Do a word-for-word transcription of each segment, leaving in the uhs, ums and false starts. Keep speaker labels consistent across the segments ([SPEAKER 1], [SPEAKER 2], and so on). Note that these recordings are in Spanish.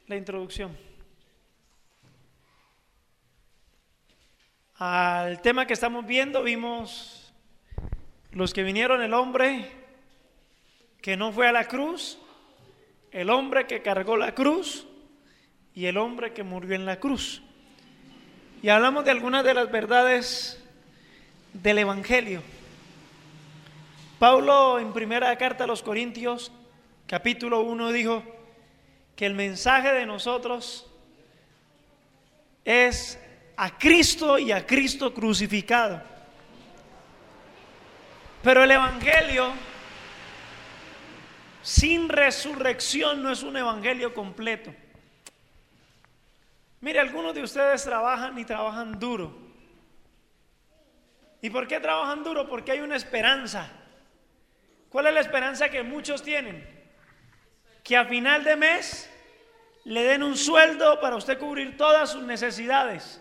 [SPEAKER 1] la introducción al tema que estamos viendo. Vimos los que vinieron, el hombre que no fue a la cruz, el hombre que cargó la cruz y el hombre que murió en la cruz. Y hablamos de algunas de las verdades del Evangelio. Pablo, en primera carta a los Corintios, capítulo uno, dijo que el mensaje de nosotros es a Cristo y a Cristo crucificado. Pero el Evangelio sin resurrección no es un evangelio completo. Mire, algunos de ustedes trabajan y trabajan duro. ¿Y por qué trabajan duro? Porque hay una esperanza. ¿Cuál es la esperanza que muchos tienen? Que a final de mes le den un sueldo para usted cubrir todas sus necesidades.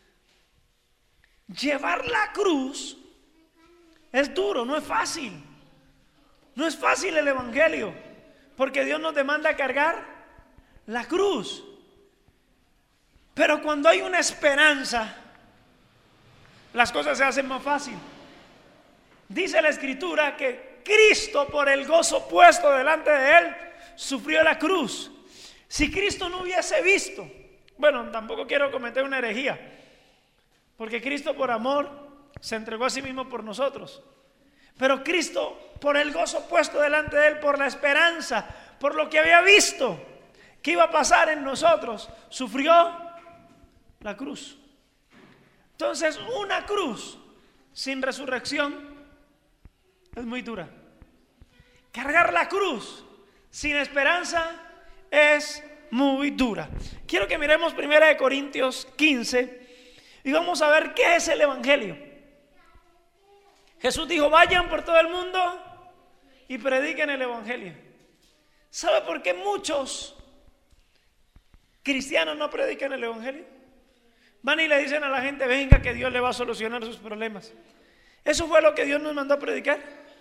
[SPEAKER 1] Llevar la cruz es duro, no es fácil. No es fácil el evangelio, porque Dios nos demanda cargar la cruz. Pero cuando hay una esperanza, las cosas se hacen más fácil. Dice la Escritura que Cristo, por el gozo puesto delante de Él, sufrió la cruz. Si Cristo no hubiese visto, bueno, tampoco quiero cometer una herejía, porque Cristo por amor se entregó a sí mismo por nosotros. Pero Cristo, por el gozo puesto delante de Él, por la esperanza, por lo que había visto que iba a pasar en nosotros, sufrió la cruz. Entonces, una cruz sin resurrección es muy dura. Cargar la cruz sin esperanza es muy dura. Quiero que miremos primera de Corintios quince y vamos a ver qué es el evangelio. Jesús dijo: vayan por todo el mundo y prediquen el evangelio. ¿Sabe por qué muchos cristianos no predican el evangelio? Van y le dicen a la gente: venga, que Dios le va a solucionar sus problemas. ¿Eso fue lo que Dios nos mandó a predicar?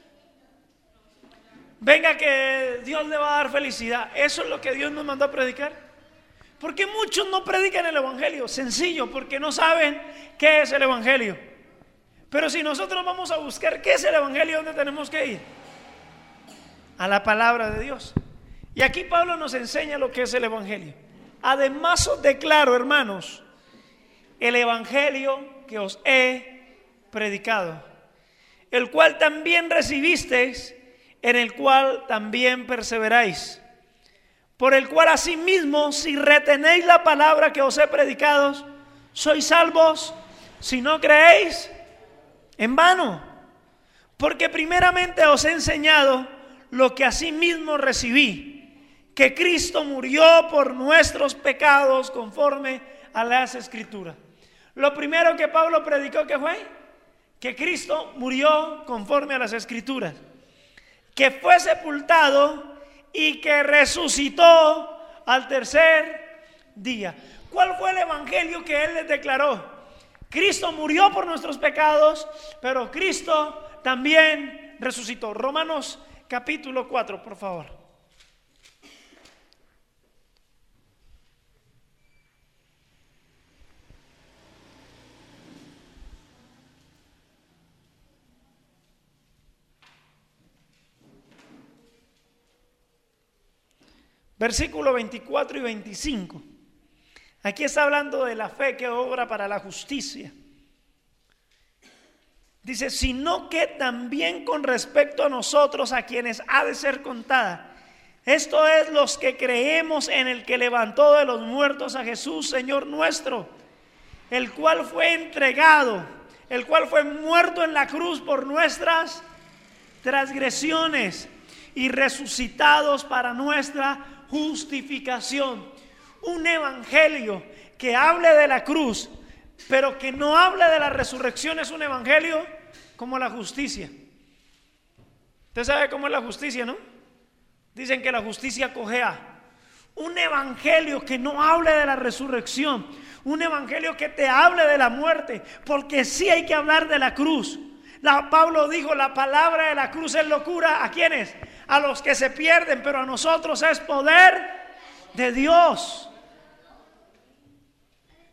[SPEAKER 1] Venga, que Dios le va a dar felicidad. ¿Eso es lo que Dios nos mandó a predicar? ¿Por qué muchos no predican el evangelio? Sencillo, porque no saben qué es el evangelio. Pero si nosotros vamos a buscar qué es el evangelio, ¿dónde tenemos que ir? A la palabra de Dios. Y aquí Pablo nos enseña lo que es el evangelio. Además os declaro, hermanos, el evangelio que os he predicado, el cual también recibisteis, en el cual también perseveráis, por el cual asimismo, si retenéis la palabra que os he predicado, sois salvos, si no creéis en vano. Porque primeramente os he enseñado lo que asimismo recibí, que Cristo murió por nuestros pecados conforme a las Escrituras. Lo primero que Pablo predicó, ¿qué fue? Que Cristo murió conforme a las Escrituras, que fue sepultado y que resucitó al tercer día. ¿Cuál fue el evangelio que él les declaró? Cristo murió por nuestros pecados, pero Cristo también resucitó. Romanos capítulo cuatro, por favor. Versículo veinticuatro y veinticinco. Aquí está hablando de la fe que obra para la justicia. Dice: sino que también con respecto a nosotros, a quienes ha de ser contada. Esto es, los que creemos en el que levantó de los muertos a Jesús, Señor nuestro, el cual fue entregado, el cual fue muerto en la cruz por nuestras transgresiones y resucitados para nuestra justificación. Un evangelio que hable de la cruz, pero que no hable de la resurrección, es un evangelio como la justicia. Usted sabe cómo es la justicia, ¿no? Dicen que la justicia cojea. Un evangelio que no hable de la resurrección, un evangelio que te hable de la muerte, porque sí hay que hablar de la cruz. La, Pablo dijo: la palabra de la cruz es locura. ¿A quiénes? A los que se pierden, pero a nosotros es poder de Dios.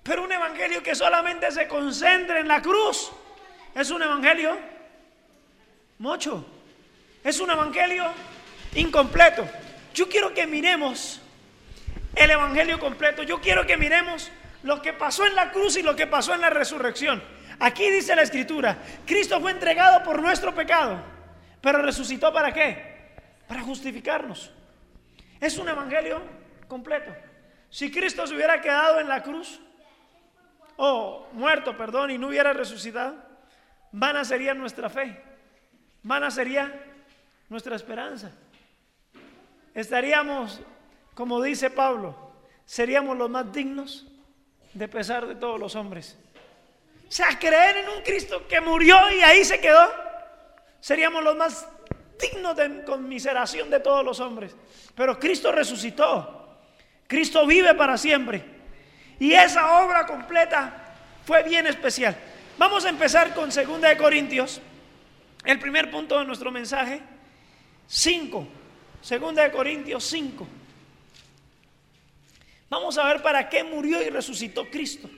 [SPEAKER 1] Pero un evangelio que solamente se concentre en la cruz es un evangelio mocho, es un evangelio incompleto. Yo quiero que miremos el evangelio completo. Yo quiero que miremos lo que pasó en la cruz y lo que pasó en la resurrección. Aquí dice la escritura: Cristo fue entregado por nuestro pecado, pero resucitó ¿para qué? Para justificarnos. Es un evangelio completo. Si Cristo se hubiera quedado en la cruz, o muerto, perdón, y no hubiera resucitado, vana sería nuestra fe, vana sería nuestra esperanza. Estaríamos, como dice Pablo, seríamos los más dignos de pesar de todos los hombres. O sea, creer en un Cristo que murió y ahí se quedó, seríamos los más dignos de conmiseración de todos los hombres. Pero Cristo resucitó, Cristo vive para siempre, y esa obra completa fue bien especial. Vamos a empezar con segunda de Corintios, el primer punto de nuestro mensaje, cinco. Segunda de Corintios cinco. Vamos a ver para qué murió y resucitó Cristo.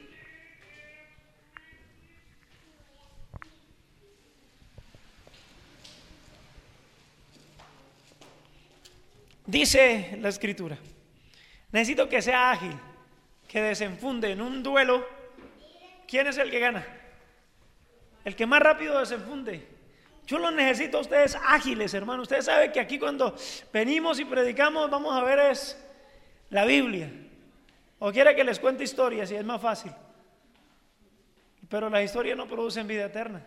[SPEAKER 1] Dice la escritura: necesito que sea ágil, que desenfunde en un duelo. ¿Quién es el que gana? El que más rápido desenfunde. Yo los necesito a ustedes ágiles, hermano. Ustedes saben que aquí cuando venimos y predicamos vamos a ver es la Biblia. O quiere que les cuente historias y es más fácil. Pero las historias no producen vida eterna.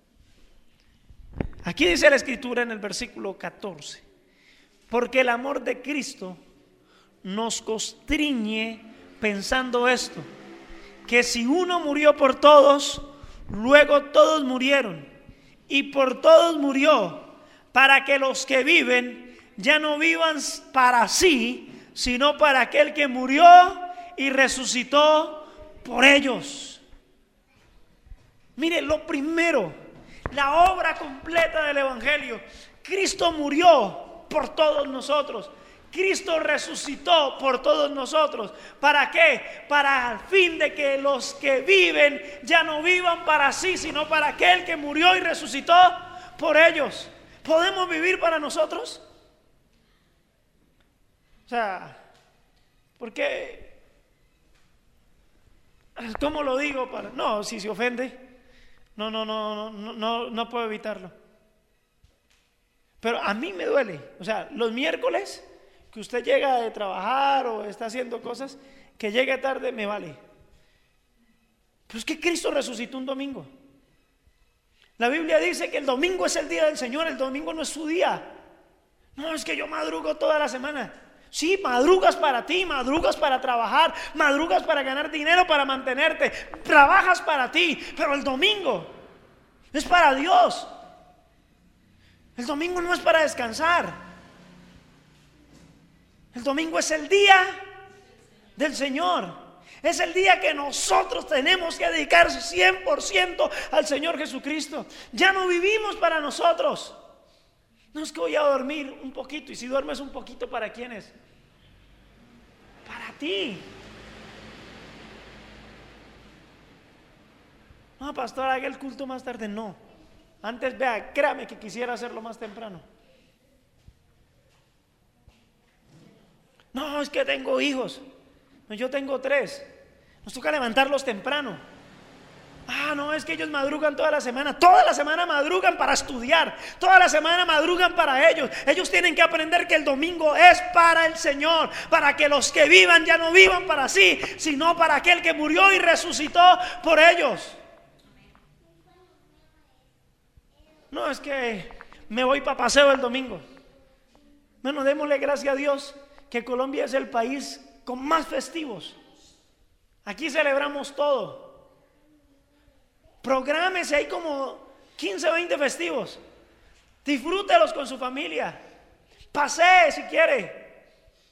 [SPEAKER 1] Aquí dice la escritura en el versículo catorce: porque el amor de Cristo nos constriñe pensando esto, que si uno murió por todos, luego todos murieron, y por todos murió, para que los que viven ya no vivan para sí, sino para aquel que murió y resucitó por ellos. Mire, lo primero, la obra completa del evangelio: Cristo murió por todos nosotros, Cristo resucitó por todos nosotros. ¿Para qué? Para el fin de que los que viven ya no vivan para sí, sino para aquel que murió y resucitó por ellos. ¿Podemos vivir para nosotros? O sea, ¿por qué? ¿Cómo lo digo? Para... No, si se ofende, no, no, no, no, no, no puedo evitarlo. Pero a mí me duele. O sea, los miércoles que usted llega de trabajar o está haciendo cosas, que llegue tarde, me vale. Pero es que Cristo resucitó un domingo. La Biblia dice que el domingo es el día del Señor, el domingo no es su día. No, es que yo madrugo toda la semana. Sí, madrugas para ti, madrugas para trabajar, madrugas para ganar dinero, para mantenerte, trabajas para ti, pero el domingo es para Dios. El domingo no es para descansar. El domingo es el día del Señor. Es el día que nosotros tenemos que dedicar cien por ciento al Señor Jesucristo. Ya no vivimos para nosotros. No es que voy a dormir un poquito. Y si duermes un poquito, ¿para quién es? Para ti. No, pastor, haga el culto más tarde. No. Antes, vea, créame que quisiera hacerlo más temprano. No, es que tengo hijos. No, yo tengo tres. Nos toca levantarlos temprano. Ah, no, es que ellos madrugan toda la semana. Toda la semana madrugan para estudiar. Toda la semana madrugan para ellos. Ellos tienen que aprender que el domingo es para el Señor, para que los que vivan ya no vivan para sí, sino para aquel que murió y resucitó por ellos. No, es que me voy para paseo el domingo. Bueno, démosle gracias a Dios que Colombia es el país con más festivos. Aquí celebramos todo. Prográmese, hay como quince, veinte festivos. Disfrútelos con su familia. Pasee si quiere.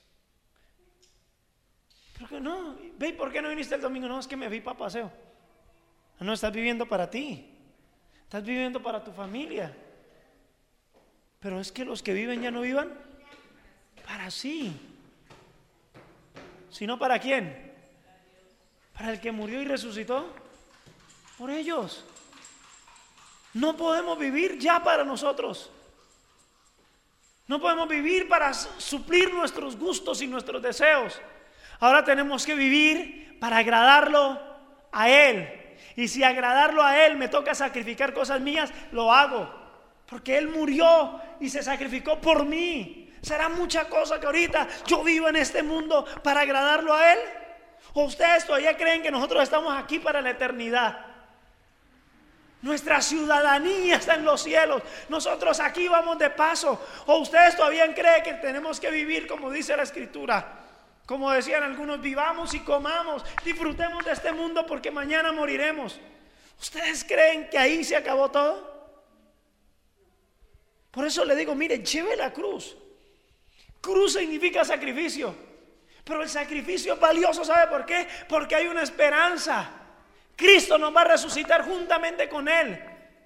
[SPEAKER 1] ¿Por qué no? Ve, ¿por qué no viniste el domingo? No, es que me vi para paseo. No, estás viviendo para ti. Estás viviendo para tu familia. Pero es que los que viven ya no vivan para sí, sino para quién? para el que murió y resucitó por ellos. No podemos vivir ya para nosotros. No podemos vivir para suplir nuestros gustos y nuestros deseos. Ahora tenemos que vivir para agradarlo a Él. Y si agradarlo a Él me toca sacrificar cosas mías, lo hago. Porque Él murió y se sacrificó por mí. ¿Será mucha cosa que ahorita yo vivo en este mundo para agradarlo a Él? ¿O ustedes todavía creen que nosotros estamos aquí para la eternidad? Nuestra ciudadanía está en los cielos. Nosotros aquí vamos de paso. ¿O ustedes todavía creen que tenemos que vivir como dice la Escritura? Como decían algunos, vivamos y comamos, disfrutemos de este mundo porque mañana moriremos. ¿Ustedes creen que ahí se acabó todo? Por eso le digo, mire, lleve la cruz. Cruz significa sacrificio. Pero el sacrificio es valioso, ¿sabe por qué? Porque hay una esperanza. Cristo nos va a resucitar juntamente con Él.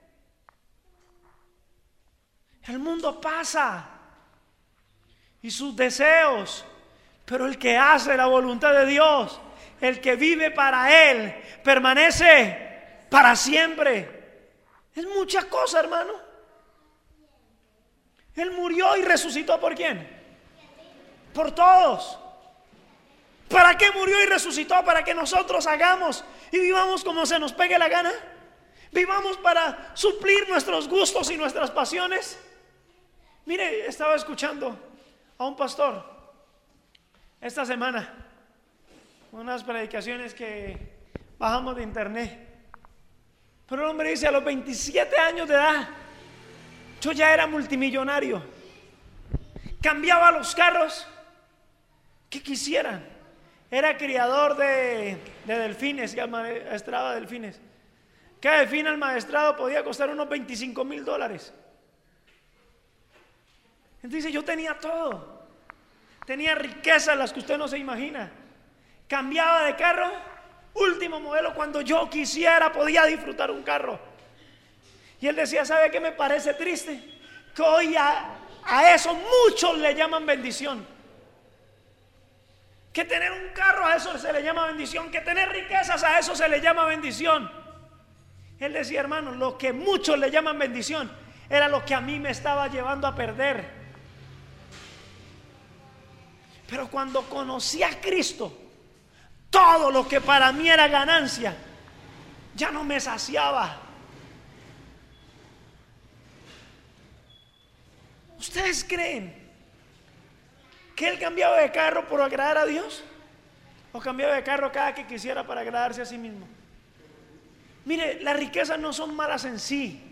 [SPEAKER 1] El mundo pasa y sus deseos, pero el que hace la voluntad de Dios, el que vive para Él, permanece para siempre. Es mucha cosa, hermano. Él murió y resucitó ¿por quién? Por todos. ¿Para qué murió y resucitó? Para que nosotros hagamos y vivamos como se nos pegue la gana. Vivamos para suplir nuestros gustos y nuestras pasiones. Mire, estaba escuchando a un pastor esta semana, unas predicaciones que bajamos de internet. Pero el hombre dice, a los veintisiete años de edad, yo ya era multimillonario. Cambiaba los carros que quisieran. Era criador de, de delfines, que maestraba delfines. Cada delfín al maestrado podía costar unos veinticinco mil dólares. Entonces yo tenía todo. Tenía riquezas las que usted no se imagina. Cambiaba de carro, último modelo. Cuando yo quisiera podía disfrutar un carro. Y él decía, ¿sabe qué me parece triste? Que hoy a, a eso muchos le llaman bendición. Que tener un carro a eso se le llama bendición. Que tener riquezas a eso se le llama bendición. Él decía, hermano, lo que muchos le llaman bendición era lo que a mí me estaba llevando a perder. Pero cuando conocí a Cristo, todo lo que para mí era ganancia ya no me saciaba. ¿Ustedes creen que él cambiaba de carro por agradar a Dios? ¿O cambiaba de carro cada que quisiera para agradarse a sí mismo? Mire, las riquezas no son malas en sí,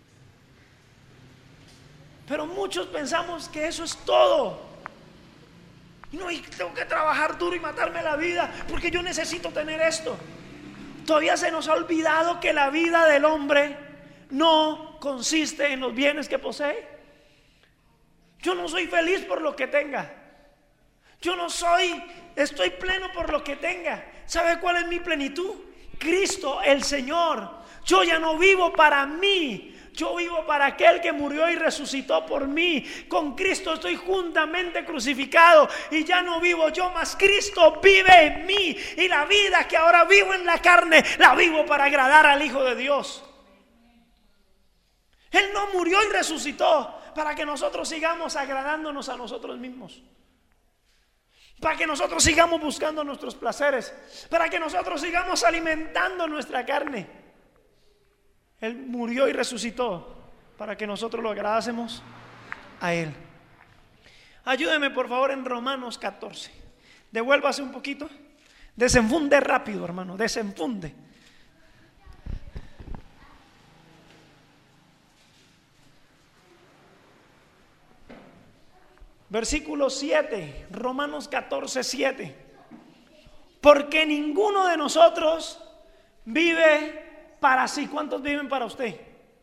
[SPEAKER 1] pero muchos pensamos que eso es todo. No, y tengo que trabajar duro y matarme la vida porque yo necesito tener esto. Todavía se nos ha olvidado que la vida del hombre no consiste en los bienes que posee. Yo no soy feliz por lo que tenga. Yo no soy, estoy pleno por lo que tenga. ¿Sabe cuál es mi plenitud? Cristo, el Señor. Yo ya no vivo para mí. Yo vivo para aquel que murió y resucitó por mí. Con Cristo estoy juntamente crucificado y ya no vivo yo, mas Cristo vive en mí. Y la vida que ahora vivo en la carne, la vivo para agradar al Hijo de Dios. Él no murió y resucitó para que nosotros sigamos agradándonos a nosotros mismos, para que nosotros sigamos buscando nuestros placeres, para que nosotros sigamos alimentando nuestra carne. Él murió y resucitó para que nosotros lo agradásemos a Él. Ayúdeme por favor en Romanos catorce. Devuélvase un poquito. Desenfunde rápido, hermano, desenfunde. Versículo siete, Romanos catorce, siete. Porque ninguno de nosotros vive para sí. ¿Cuántos viven para usted?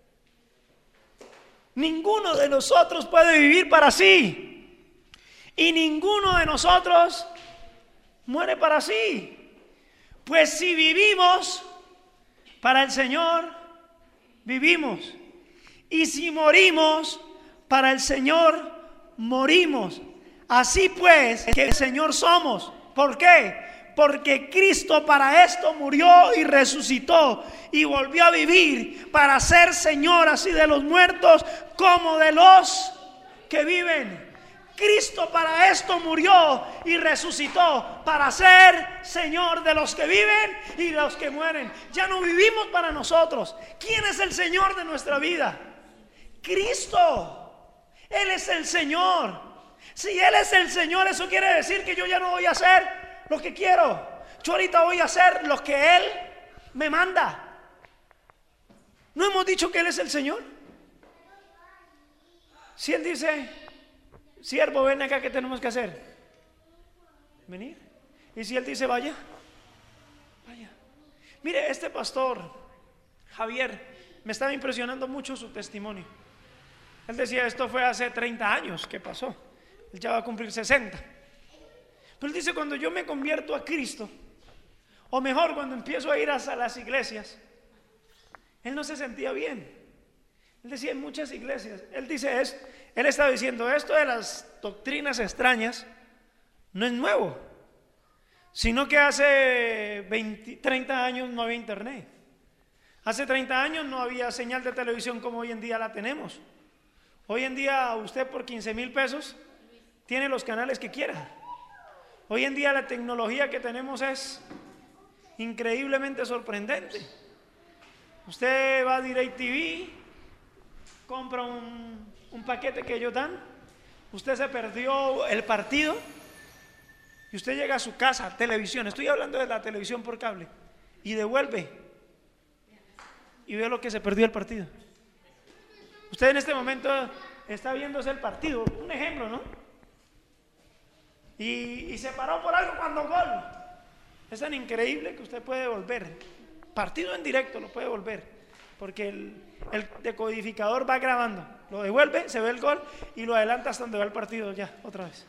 [SPEAKER 1] Ninguno de nosotros puede vivir para sí. Y ninguno de nosotros muere para sí. Pues si vivimos para el Señor, vivimos. Y si morimos para el Señor, morimos. Así pues, que el Señor somos. ¿Por qué? Porque Cristo para esto murió y resucitó y volvió a vivir para ser Señor así de los muertos como de los que viven. Cristo para esto murió y resucitó para ser Señor de los que viven y de los que mueren. Ya no vivimos para nosotros. ¿Quién es el Señor de nuestra vida? Cristo. Él es el Señor. Si Él es el Señor, eso quiere decir que yo ya no voy a hacer lo que quiero. Yo ahorita voy a hacer lo que Él me manda. ¿No hemos dicho que Él es el Señor? Si Él dice: siervo, ven acá, ¿qué tenemos que hacer? Venir. Y si Él dice: vaya, vaya. Mire, este pastor Javier, me estaba impresionando mucho su testimonio. Él decía: esto fue hace treinta años que pasó. Él ya va a cumplir sesenta. Pero él dice: cuando yo me convierto a Cristo, o mejor, cuando empiezo a ir a las iglesias, él no se sentía bien. Él decía: en muchas iglesias, él dice es, él estaba diciendo, esto de las doctrinas extrañas no es nuevo, sino que hace veinte, treinta años no había internet. Hace treinta años no había señal de televisión como hoy en día la tenemos. Hoy en día usted por quince mil pesos tiene los canales que quiera. Hoy en día la tecnología que tenemos es increíblemente sorprendente. Usted va a DirecTV, compra un, un paquete que ellos dan, usted se perdió el partido y usted llega a su casa, televisión, estoy hablando de la televisión por cable, y devuelve y ve lo que se perdió el partido. Usted en este momento está viéndose el partido, un ejemplo, ¿no? Y, y se paró por algo cuando gol. Es tan increíble que usted puede volver. Partido en directo lo puede volver, porque el, el decodificador va grabando, lo devuelve, se ve el gol y lo adelanta hasta donde va el partido ya, otra vez.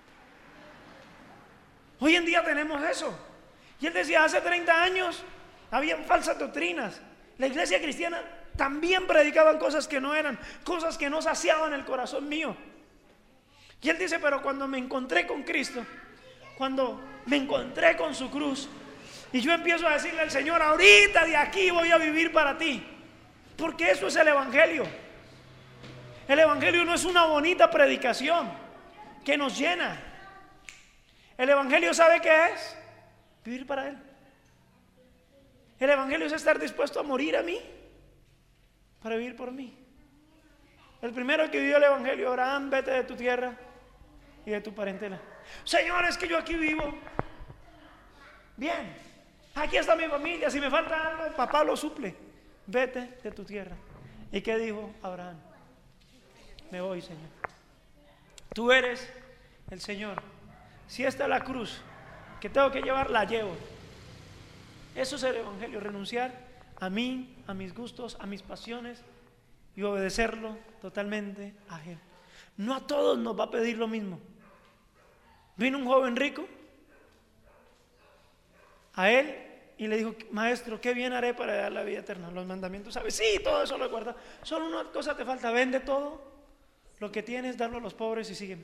[SPEAKER 1] Hoy en día tenemos eso. Y él decía, hace treinta años habían falsas doctrinas. La iglesia cristiana también predicaban cosas que no eran, cosas que no saciaban el corazón mío. Y él dice, pero cuando me encontré con Cristo, cuando me encontré con su cruz, y yo empiezo a decirle al Señor, ahorita de aquí voy a vivir para ti, porque eso es el evangelio. El evangelio no es una bonita predicación que nos llena. El evangelio, ¿sabe qué es? Vivir para Él. El evangelio es estar dispuesto a morir a mí para vivir por mí. El primero que vivió el evangelio, Abraham, vete de tu tierra y de tu parentela. Señor, es que yo aquí vivo bien, aquí está mi familia, si me falta algo, papá lo suple. Vete de tu tierra. ¿Y qué dijo Abraham? Me voy, Señor. Tú eres el Señor. Si esta es la cruz que tengo que llevar, la llevo. Eso es el evangelio, renunciar a mí, a mis gustos, a mis pasiones y obedecerlo totalmente a Él. No a todos nos va a pedir lo mismo. Vino un joven rico a Él y le dijo, maestro, ¿qué bien haré para dar la vida eterna? Los mandamientos, ¿sabes? Sí, todo eso lo he guardado. Solo una cosa te falta, vende todo lo que tienes, darlo a los pobres y sígueme.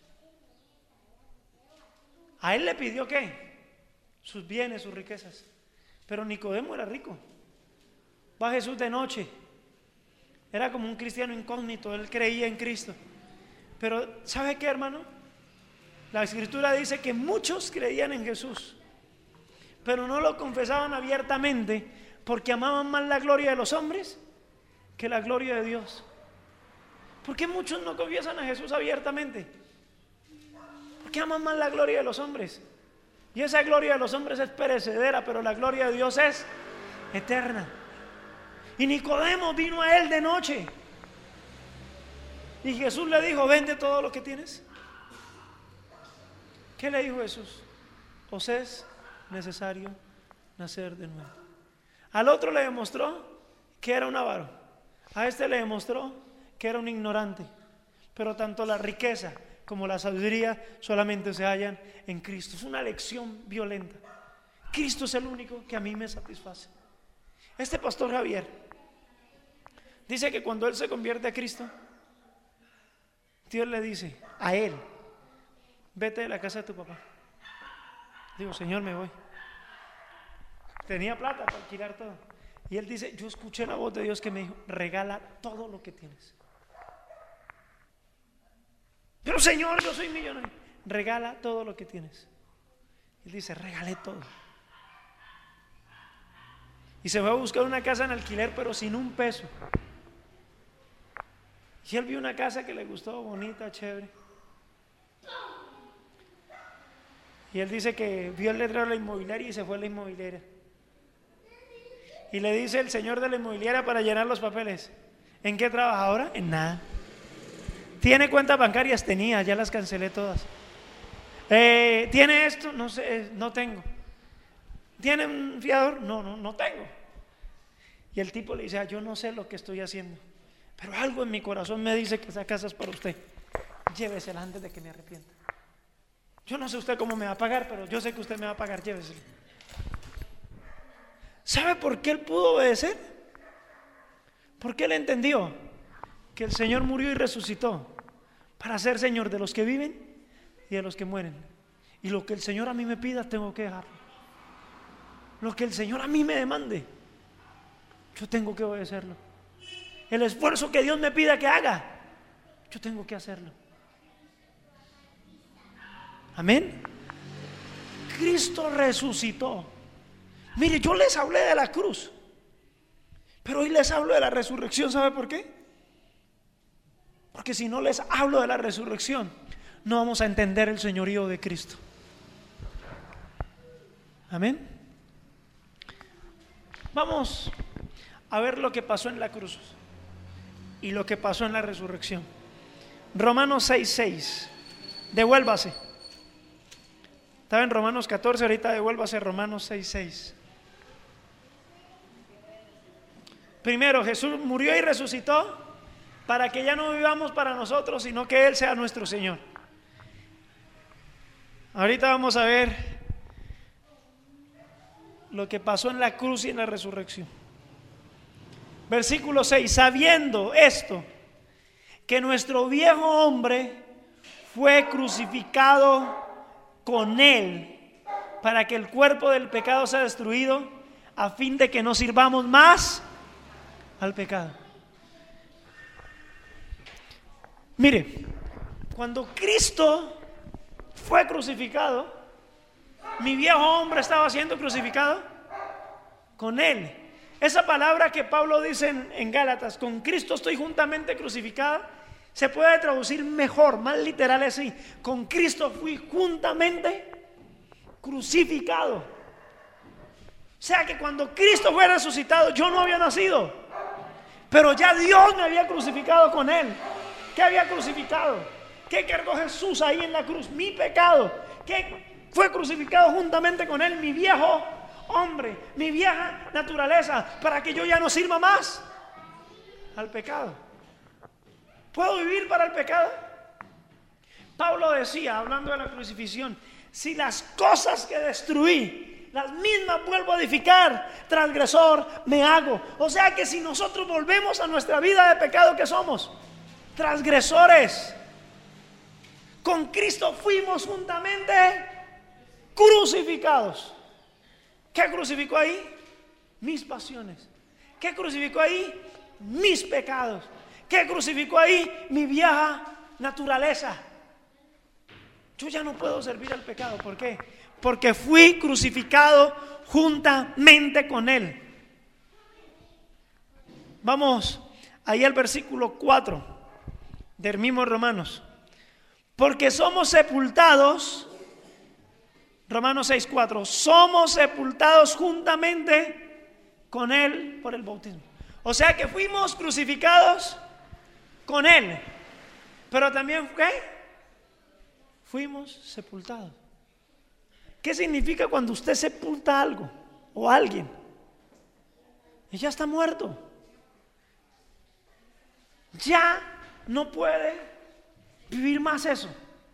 [SPEAKER 1] A Él le pidió ¿qué? Sus bienes, sus riquezas. Pero Nicodemo era rico. Va Jesús de noche. Era como un cristiano incógnito, él creía en Cristo. Pero ¿sabe qué, hermano? La escritura dice que muchos creían en Jesús, pero no lo confesaban abiertamente porque amaban más la gloria de los hombres que la gloria de Dios. ¿Por qué muchos no confiesan a Jesús abiertamente? Porque aman más la gloria de los hombres. Y esa gloria de los hombres es perecedera, pero la gloria de Dios es eterna. Y Nicodemo vino a él de noche. Y Jesús le dijo, vende todo lo que tienes. ¿Qué le dijo Jesús? Os es necesario nacer de nuevo. Al otro le demostró que era un avaro. A este le demostró que era un ignorante. Pero tanto la riqueza como la sabiduría solamente se hallan en Cristo. Es una lección violenta. Cristo es el único que a mí me satisface. Este pastor Javier dice que cuando él se convierte a Cristo, Dios le dice a él, vete de la casa de tu papá Digo, Señor, me voy. Tenía plata para alquilar todo. Y él dice, yo escuché la voz de Dios que me dijo, regala todo lo que tienes. Pero Señor, yo soy millonario. Regala todo lo que tienes. Él dice, regalé todo. Y se fue a buscar una casa en alquiler, pero sin un peso. Y él vio una casa que le gustó, bonita, chévere. Y él dice que vio el letrero de la inmobiliaria y se fue a la inmobiliaria. Y le dice el señor de la inmobiliaria para llenar los papeles, ¿en qué trabaja ahora? En nada. ¿Tiene cuentas bancarias? Tenía, ya las cancelé todas. Eh, ¿Tiene esto? No sé, no tengo. ¿Tiene un fiador? No, no, no tengo. Y el tipo le dice, ah, yo no sé lo que estoy haciendo, pero algo en mi corazón me dice que esa casa es para usted. Llévesela antes de que me arrepienta. Yo no sé usted cómo me va a pagar, pero yo sé que usted me va a pagar, llévesela. ¿Sabe por qué él pudo obedecer? Porque él entendió que el Señor murió y resucitó para ser Señor de los que viven y de los que mueren. Y lo que el Señor a mí me pida, tengo que dejarlo. Lo que el Señor a mí me demande, yo tengo que obedecerlo. El esfuerzo que Dios me pida que haga, yo tengo que hacerlo. Amén. Cristo resucitó. Mire, yo les hablé de la cruz, pero hoy les hablo de la resurrección. ¿Sabe por qué? Porque si no les hablo de la resurrección, no vamos a entender el señorío de Cristo. Amén. Vamos a ver lo que pasó en la cruz y lo que pasó en la resurrección. Romanos seis seis. Devuélvase. Estaba en Romanos catorce, ahorita devuélvase Romanos seis seis. Primero, Jesús murió y resucitó para que ya no vivamos para nosotros, sino que Él sea nuestro Señor. Ahorita vamos a ver lo que pasó en la cruz y en la resurrección. Versículo seis, sabiendo esto, que nuestro viejo hombre fue crucificado con Él, para que el cuerpo del pecado sea destruido, a fin de que no sirvamos más al pecado. Mire, cuando Cristo fue crucificado, mi viejo hombre estaba siendo crucificado con Él. Esa palabra que Pablo dice en, en Gálatas, con Cristo estoy juntamente crucificado, se puede traducir mejor, más literal así: con Cristo fui juntamente crucificado. O sea que cuando Cristo fue resucitado, yo no había nacido, pero ya Dios me había crucificado con Él. ¿Qué había crucificado? ¿Qué cargó Jesús ahí en la cruz? Mi pecado. ¿Qué fue crucificado juntamente con Él? Mi viejo hombre, mi vieja naturaleza, para que yo ya no sirva más al pecado. ¿Puedo vivir para el pecado? Pablo decía, hablando de la crucifixión, si las cosas que destruí, las mismas vuelvo a edificar, transgresor me hago. O sea que si nosotros volvemos a nuestra vida de pecado, ¿qué somos? Transgresores. Con Cristo fuimos juntamente crucificados. ¿Qué crucificó ahí? Mis pasiones. ¿Qué crucificó ahí? Mis pecados. ¿Qué crucificó ahí? Mi vieja naturaleza. Yo ya no puedo servir al pecado. ¿Por qué? Porque fui crucificado juntamente con Él. Vamos ahí al versículo cuatro del mismo Romanos. Porque somos sepultados, Romanos seis cuatro, somos sepultados juntamente con Él por el bautismo. O sea que fuimos crucificados con Él, pero también ¿qué? Fuimos sepultados. ¿Qué significa cuando usted sepulta algo o a alguien? Y ya está muerto. Ya no puede vivir más eso.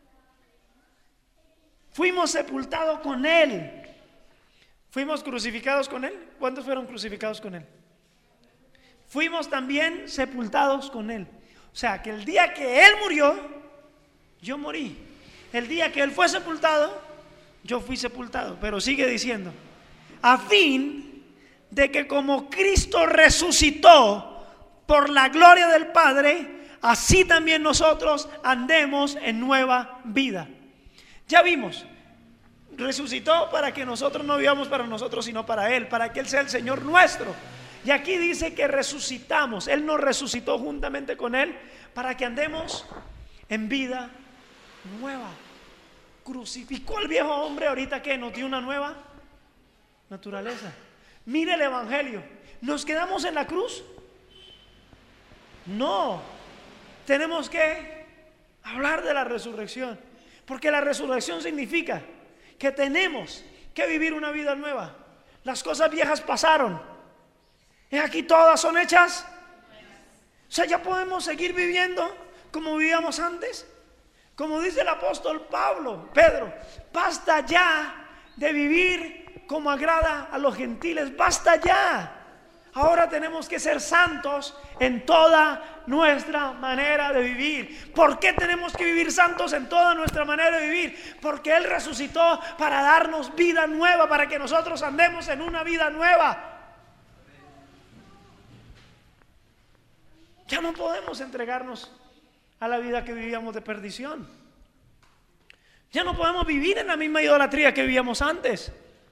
[SPEAKER 1] Fuimos sepultados con Él. Fuimos crucificados con Él. ¿Cuántos fueron crucificados con Él? Fuimos también sepultados con Él. O sea que el día que Él murió, yo morí. El día que Él fue sepultado, yo fui sepultado. Pero sigue diciendo, a fin de que como Cristo resucitó por la gloria del Padre, así también nosotros andemos en nueva vida. Ya vimos, resucitó para que nosotros no vivamos para nosotros, sino para Él, para que Él sea el Señor nuestro. Y aquí dice que resucitamos. Él nos resucitó juntamente con Él para que andemos en vida nueva. Crucificó al viejo hombre, ahorita que nos dio una nueva naturaleza. Mire el Evangelio. ¿Nos quedamos en la cruz? No. Tenemos que hablar de la resurrección, porque la resurrección significa que tenemos que vivir una vida nueva. Las cosas viejas pasaron. Y aquí todas son hechas. O sea, ya podemos seguir viviendo como vivíamos antes. Como dice el apóstol Pablo, Pedro, basta ya de vivir como agrada a los gentiles. Basta ya. Ahora tenemos que ser santos en toda nuestra manera de vivir. ¿Por qué tenemos que vivir santos en toda nuestra manera de vivir? Porque Él resucitó para darnos vida nueva, para que nosotros andemos en una vida nueva. Ya no podemos entregarnos a la vida que vivíamos de perdición. Ya no podemos vivir en la misma idolatría que vivíamos antes.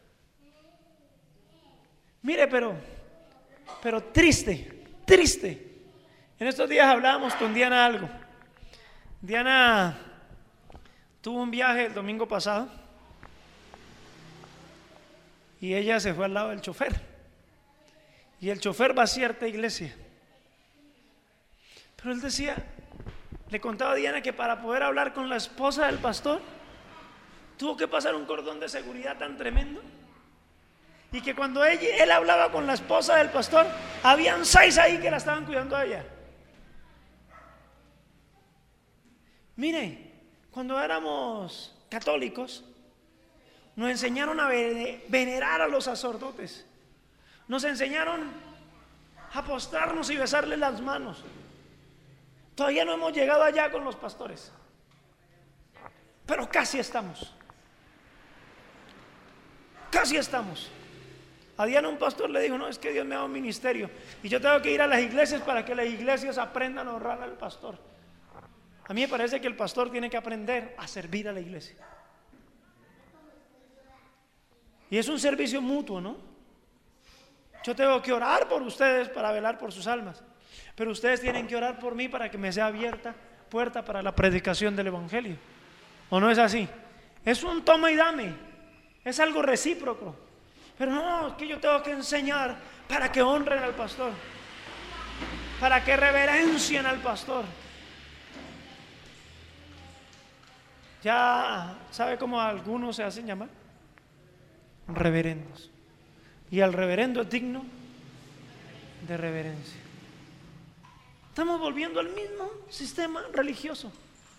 [SPEAKER 1] Mire, pero, pero triste, triste. En estos días hablábamos con Diana algo. Diana tuvo un viaje el domingo pasado y ella se fue al lado del chofer. Y el chofer va a cierta iglesia. Pero él decía, le contaba a Diana que para poder hablar con la esposa del pastor tuvo que pasar un cordón de seguridad tan tremendo, y que cuando él, él hablaba con la esposa del pastor, habían seis ahí que la estaban cuidando a ella. Mire, cuando éramos católicos nos enseñaron a venerar a los sacerdotes, nos enseñaron a postrarnos y besarles las manos. Todavía no hemos llegado allá con los pastores, pero casi estamos. Casi estamos. A Diana un pastor le dijo, no, es que Dios me ha dado un ministerio y yo tengo que ir a las iglesias para que las iglesias aprendan a honrar al pastor. A mí me parece que el pastor tiene que aprender a servir a la iglesia. Y es un servicio mutuo, ¿no? Yo tengo que orar por ustedes para velar por sus almas, pero ustedes tienen que orar por mí para que me sea abierta puerta para la predicación del evangelio. ¿O no es así? Es un toma y dame, es algo recíproco. Pero no, es que yo tengo que enseñar para que honren al pastor, para que reverencien al pastor. Ya sabe cómo algunos se hacen llamar reverendos, y el reverendo es digno de reverencia. Estamos volviendo al mismo sistema religioso,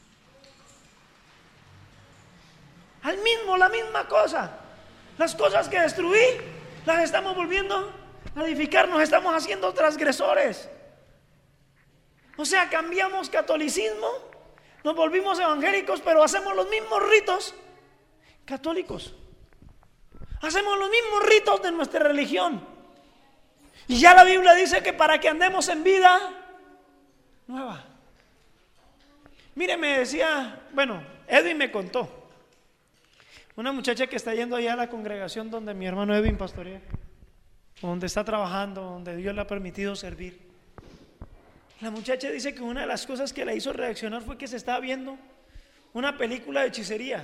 [SPEAKER 1] al mismo, la misma cosa. Las cosas que destruí las estamos volviendo a edificar, nos estamos haciendo transgresores. O sea, cambiamos catolicismo, nos volvimos evangélicos, pero hacemos los mismos ritos católicos, hacemos los mismos ritos de nuestra religión. Y ya la Biblia dice que para que andemos en vida nueva. Mire, me decía, bueno, Edwin me contó, una muchacha que está yendo allá a la congregación donde mi hermano Edwin pastorea, donde está trabajando, donde Dios le ha permitido servir. La muchacha dice que una de las cosas que la hizo reaccionar fue que se estaba viendo una película de hechicería,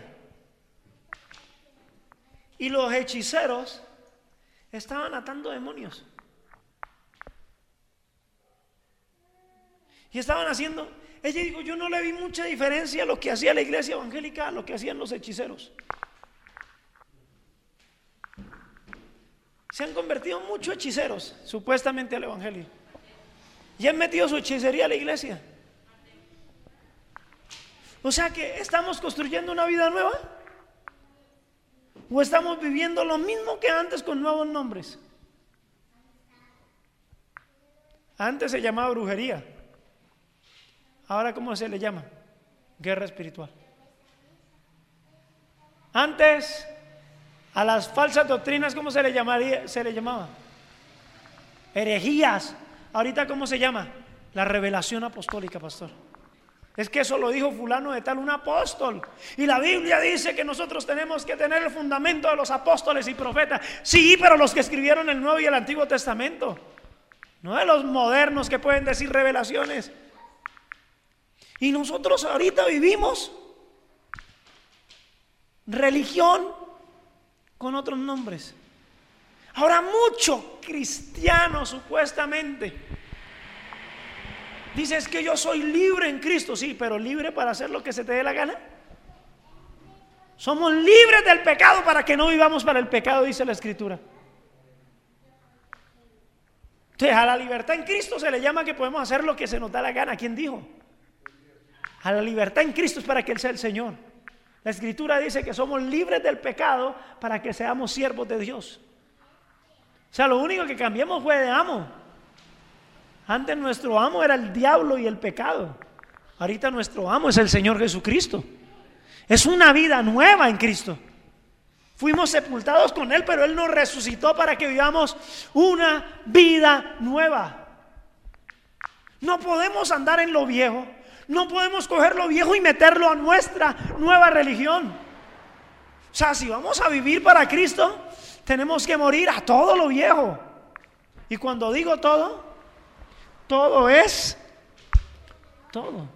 [SPEAKER 1] y los hechiceros estaban atando demonios y estaban haciendo. Ella dijo, yo no le vi mucha diferencia a lo que hacía la iglesia evangélica a lo que hacían los hechiceros. Se han convertido muchos hechiceros supuestamente al evangelio y han metido su hechicería a la iglesia. O sea que estamos construyendo una vida nueva, o estamos viviendo lo mismo que antes con nuevos nombres. Antes se llamaba brujería, ahora ¿cómo se le llama? Guerra espiritual. Antes A las falsas doctrinas, ¿cómo se le llamaría? Se le llamaba herejías. Ahorita, ¿cómo se llama? La revelación apostólica, pastor. Es que eso lo dijo fulano de tal, un apóstol. Y la Biblia dice que nosotros tenemos que tener el fundamento de los apóstoles y profetas. Sí, pero los que escribieron el Nuevo y el Antiguo Testamento, no de los modernos que pueden decir revelaciones. Y nosotros ahorita vivimos religión con otros nombres. Ahora mucho cristiano supuestamente dices que yo soy libre en Cristo. Sí, pero libre para hacer lo que se te dé la gana. Somos libres del pecado para que no vivamos para el pecado, dice la Escritura. Entonces, a la libertad en Cristo se le llama que podemos hacer lo que se nos da la gana. ¿Quién dijo? A la libertad en Cristo es para que Él sea el Señor. La Escritura dice que somos libres del pecado para que seamos siervos de Dios. O sea, lo único que cambiamos fue de amo. Antes nuestro amo era el diablo y el pecado. Ahorita nuestro amo es el Señor Jesucristo. Es una vida nueva en Cristo. Fuimos sepultados con Él, pero Él nos resucitó para que vivamos una vida nueva. No podemos andar en lo viejo. No podemos coger lo viejo y meterlo a nuestra nueva religión. O sea, si vamos a vivir para Cristo, tenemos que morir a todo lo viejo. Y cuando digo todo, todo es todo.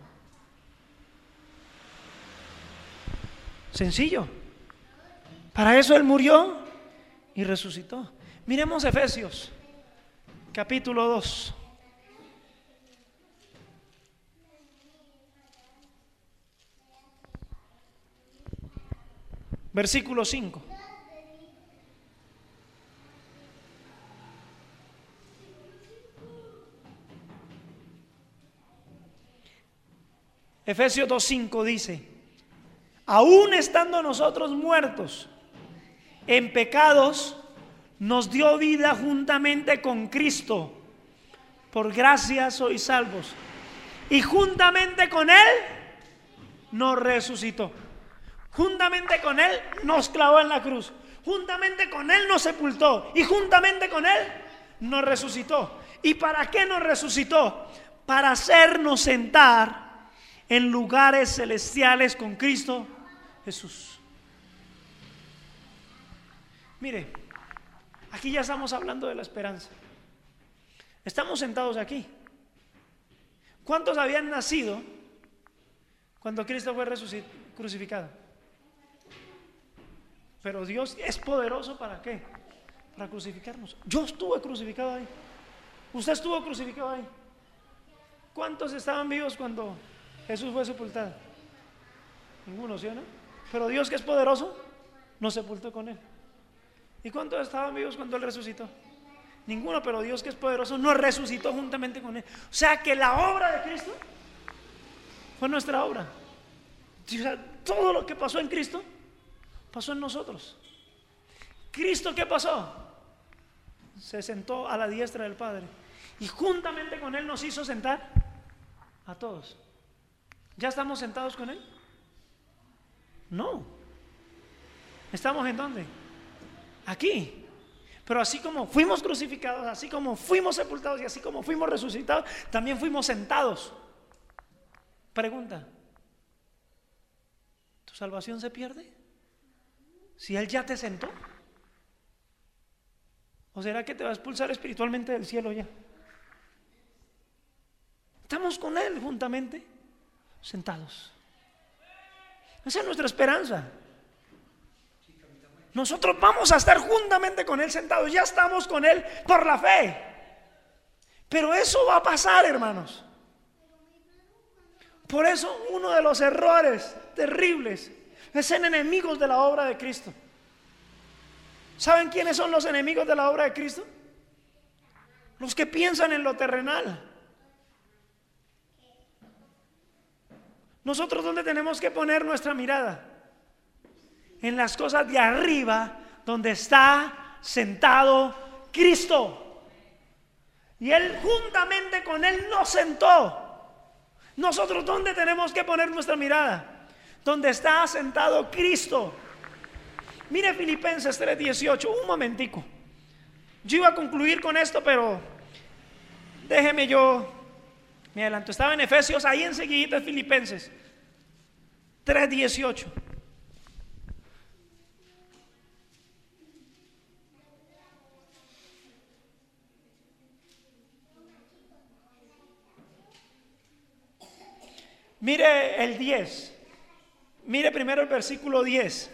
[SPEAKER 1] Sencillo. Para eso Él murió y resucitó. Miremos Efesios, capítulo dos. Versículo cinco. Efesios dos cinco dice: aún estando nosotros muertos en pecados, nos dio vida juntamente con Cristo. Por gracia sois salvos. Y juntamente con Él nos resucitó. Juntamente con Él nos clavó en la cruz. Juntamente con Él nos sepultó. Y juntamente con Él nos resucitó. ¿Y para qué nos resucitó? Para hacernos sentar en lugares celestiales con Cristo Jesús. Mire, aquí ya estamos hablando de la esperanza. Estamos sentados aquí. ¿Cuántos habían nacido cuando Cristo fue crucificado? Pero Dios es poderoso ¿para qué? Para crucificarnos. Yo estuve crucificado ahí. Usted estuvo crucificado ahí. ¿Cuántos estaban vivos cuando Jesús fue sepultado? Ninguno, ¿sí o no? Pero Dios, que es poderoso, nos sepultó con Él. ¿Y cuántos estaban vivos cuando Él resucitó? Ninguno, pero Dios, que es poderoso, nos resucitó juntamente con Él. O sea que la obra de Cristo fue nuestra obra. O sea, todo lo que pasó en Cristo pasó en nosotros. ¿Cristo qué pasó? Se sentó a la diestra del Padre y juntamente con Él nos hizo sentar a todos. ¿Ya estamos sentados con Él? No. ¿Estamos en dónde? Aquí. Pero así como fuimos crucificados, así como fuimos sepultados y así como fuimos resucitados, también fuimos sentados. Pregunta: ¿tu salvación se pierde si Él ya te sentó? ¿O será que te va a expulsar espiritualmente del cielo ya? Estamos con Él juntamente sentados. Esa es nuestra esperanza. Nosotros vamos a estar juntamente con Él sentados. Ya estamos con Él por la fe. Pero eso va a pasar, hermanos. Por eso uno de los errores terribles es ser enemigos de la obra de Cristo. ¿Saben quiénes son los enemigos de la obra de Cristo? Los que piensan en lo terrenal. Nosotros, ¿dónde tenemos que poner nuestra mirada? En las cosas de arriba, donde está sentado Cristo. Y Él juntamente con Él nos sentó. Nosotros, ¿dónde tenemos que poner nuestra mirada? Donde está sentado Cristo. Mire Filipenses tres dieciocho, un momentico. Yo iba a concluir con esto, pero déjeme yo, me adelanto. Estaba en Efesios, ahí enseguida Filipenses tres dieciocho. Mire el diez. Mire primero el versículo diez.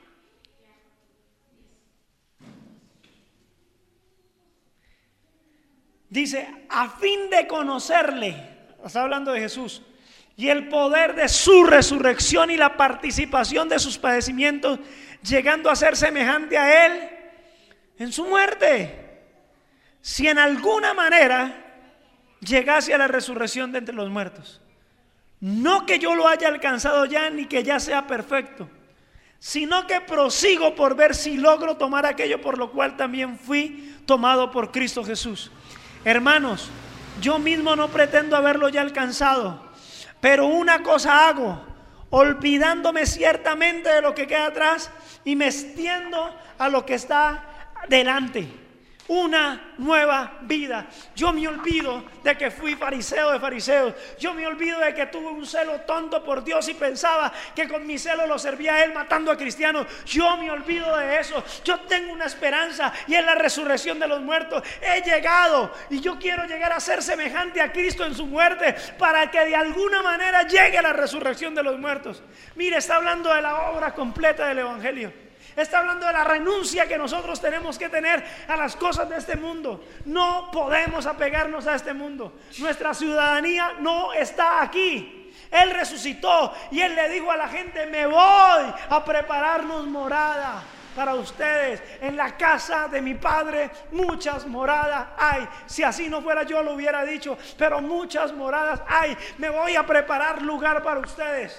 [SPEAKER 1] Dice, a fin de conocerle, está hablando de Jesús, y el poder de su resurrección y la participación de sus padecimientos, llegando a ser semejante a él en su muerte, si en alguna manera llegase a la resurrección de entre los muertos. No que yo lo haya alcanzado ya, ni que ya sea perfecto, sino que prosigo por ver si logro tomar aquello por lo cual también fui tomado por Cristo Jesús. Hermanos, yo mismo no pretendo haberlo ya alcanzado, pero una cosa hago, olvidándome ciertamente de lo que queda atrás y me extiendo a lo que está delante. Una nueva vida. Yo me olvido de que fui fariseo de fariseos. Yo me olvido de que tuve un celo tonto por Dios y pensaba que con mi celo lo servía a Él matando a cristianos. Yo me olvido de eso. Yo tengo una esperanza y es la resurrección de los muertos. He llegado y yo quiero llegar a ser semejante a Cristo en su muerte, para que de alguna manera llegue a la resurrección de los muertos. Mire, está hablando de la obra completa del Evangelio. Está hablando de la renuncia que nosotros tenemos que tener a las cosas de este mundo. No podemos apegarnos a este mundo. Nuestra ciudadanía no está aquí. Él resucitó y Él le dijo a la gente: me voy a prepararnos morada para ustedes. En la casa de mi Padre muchas moradas hay. Si así no fuera, yo lo hubiera dicho, pero muchas moradas hay. Me voy a preparar lugar para ustedes.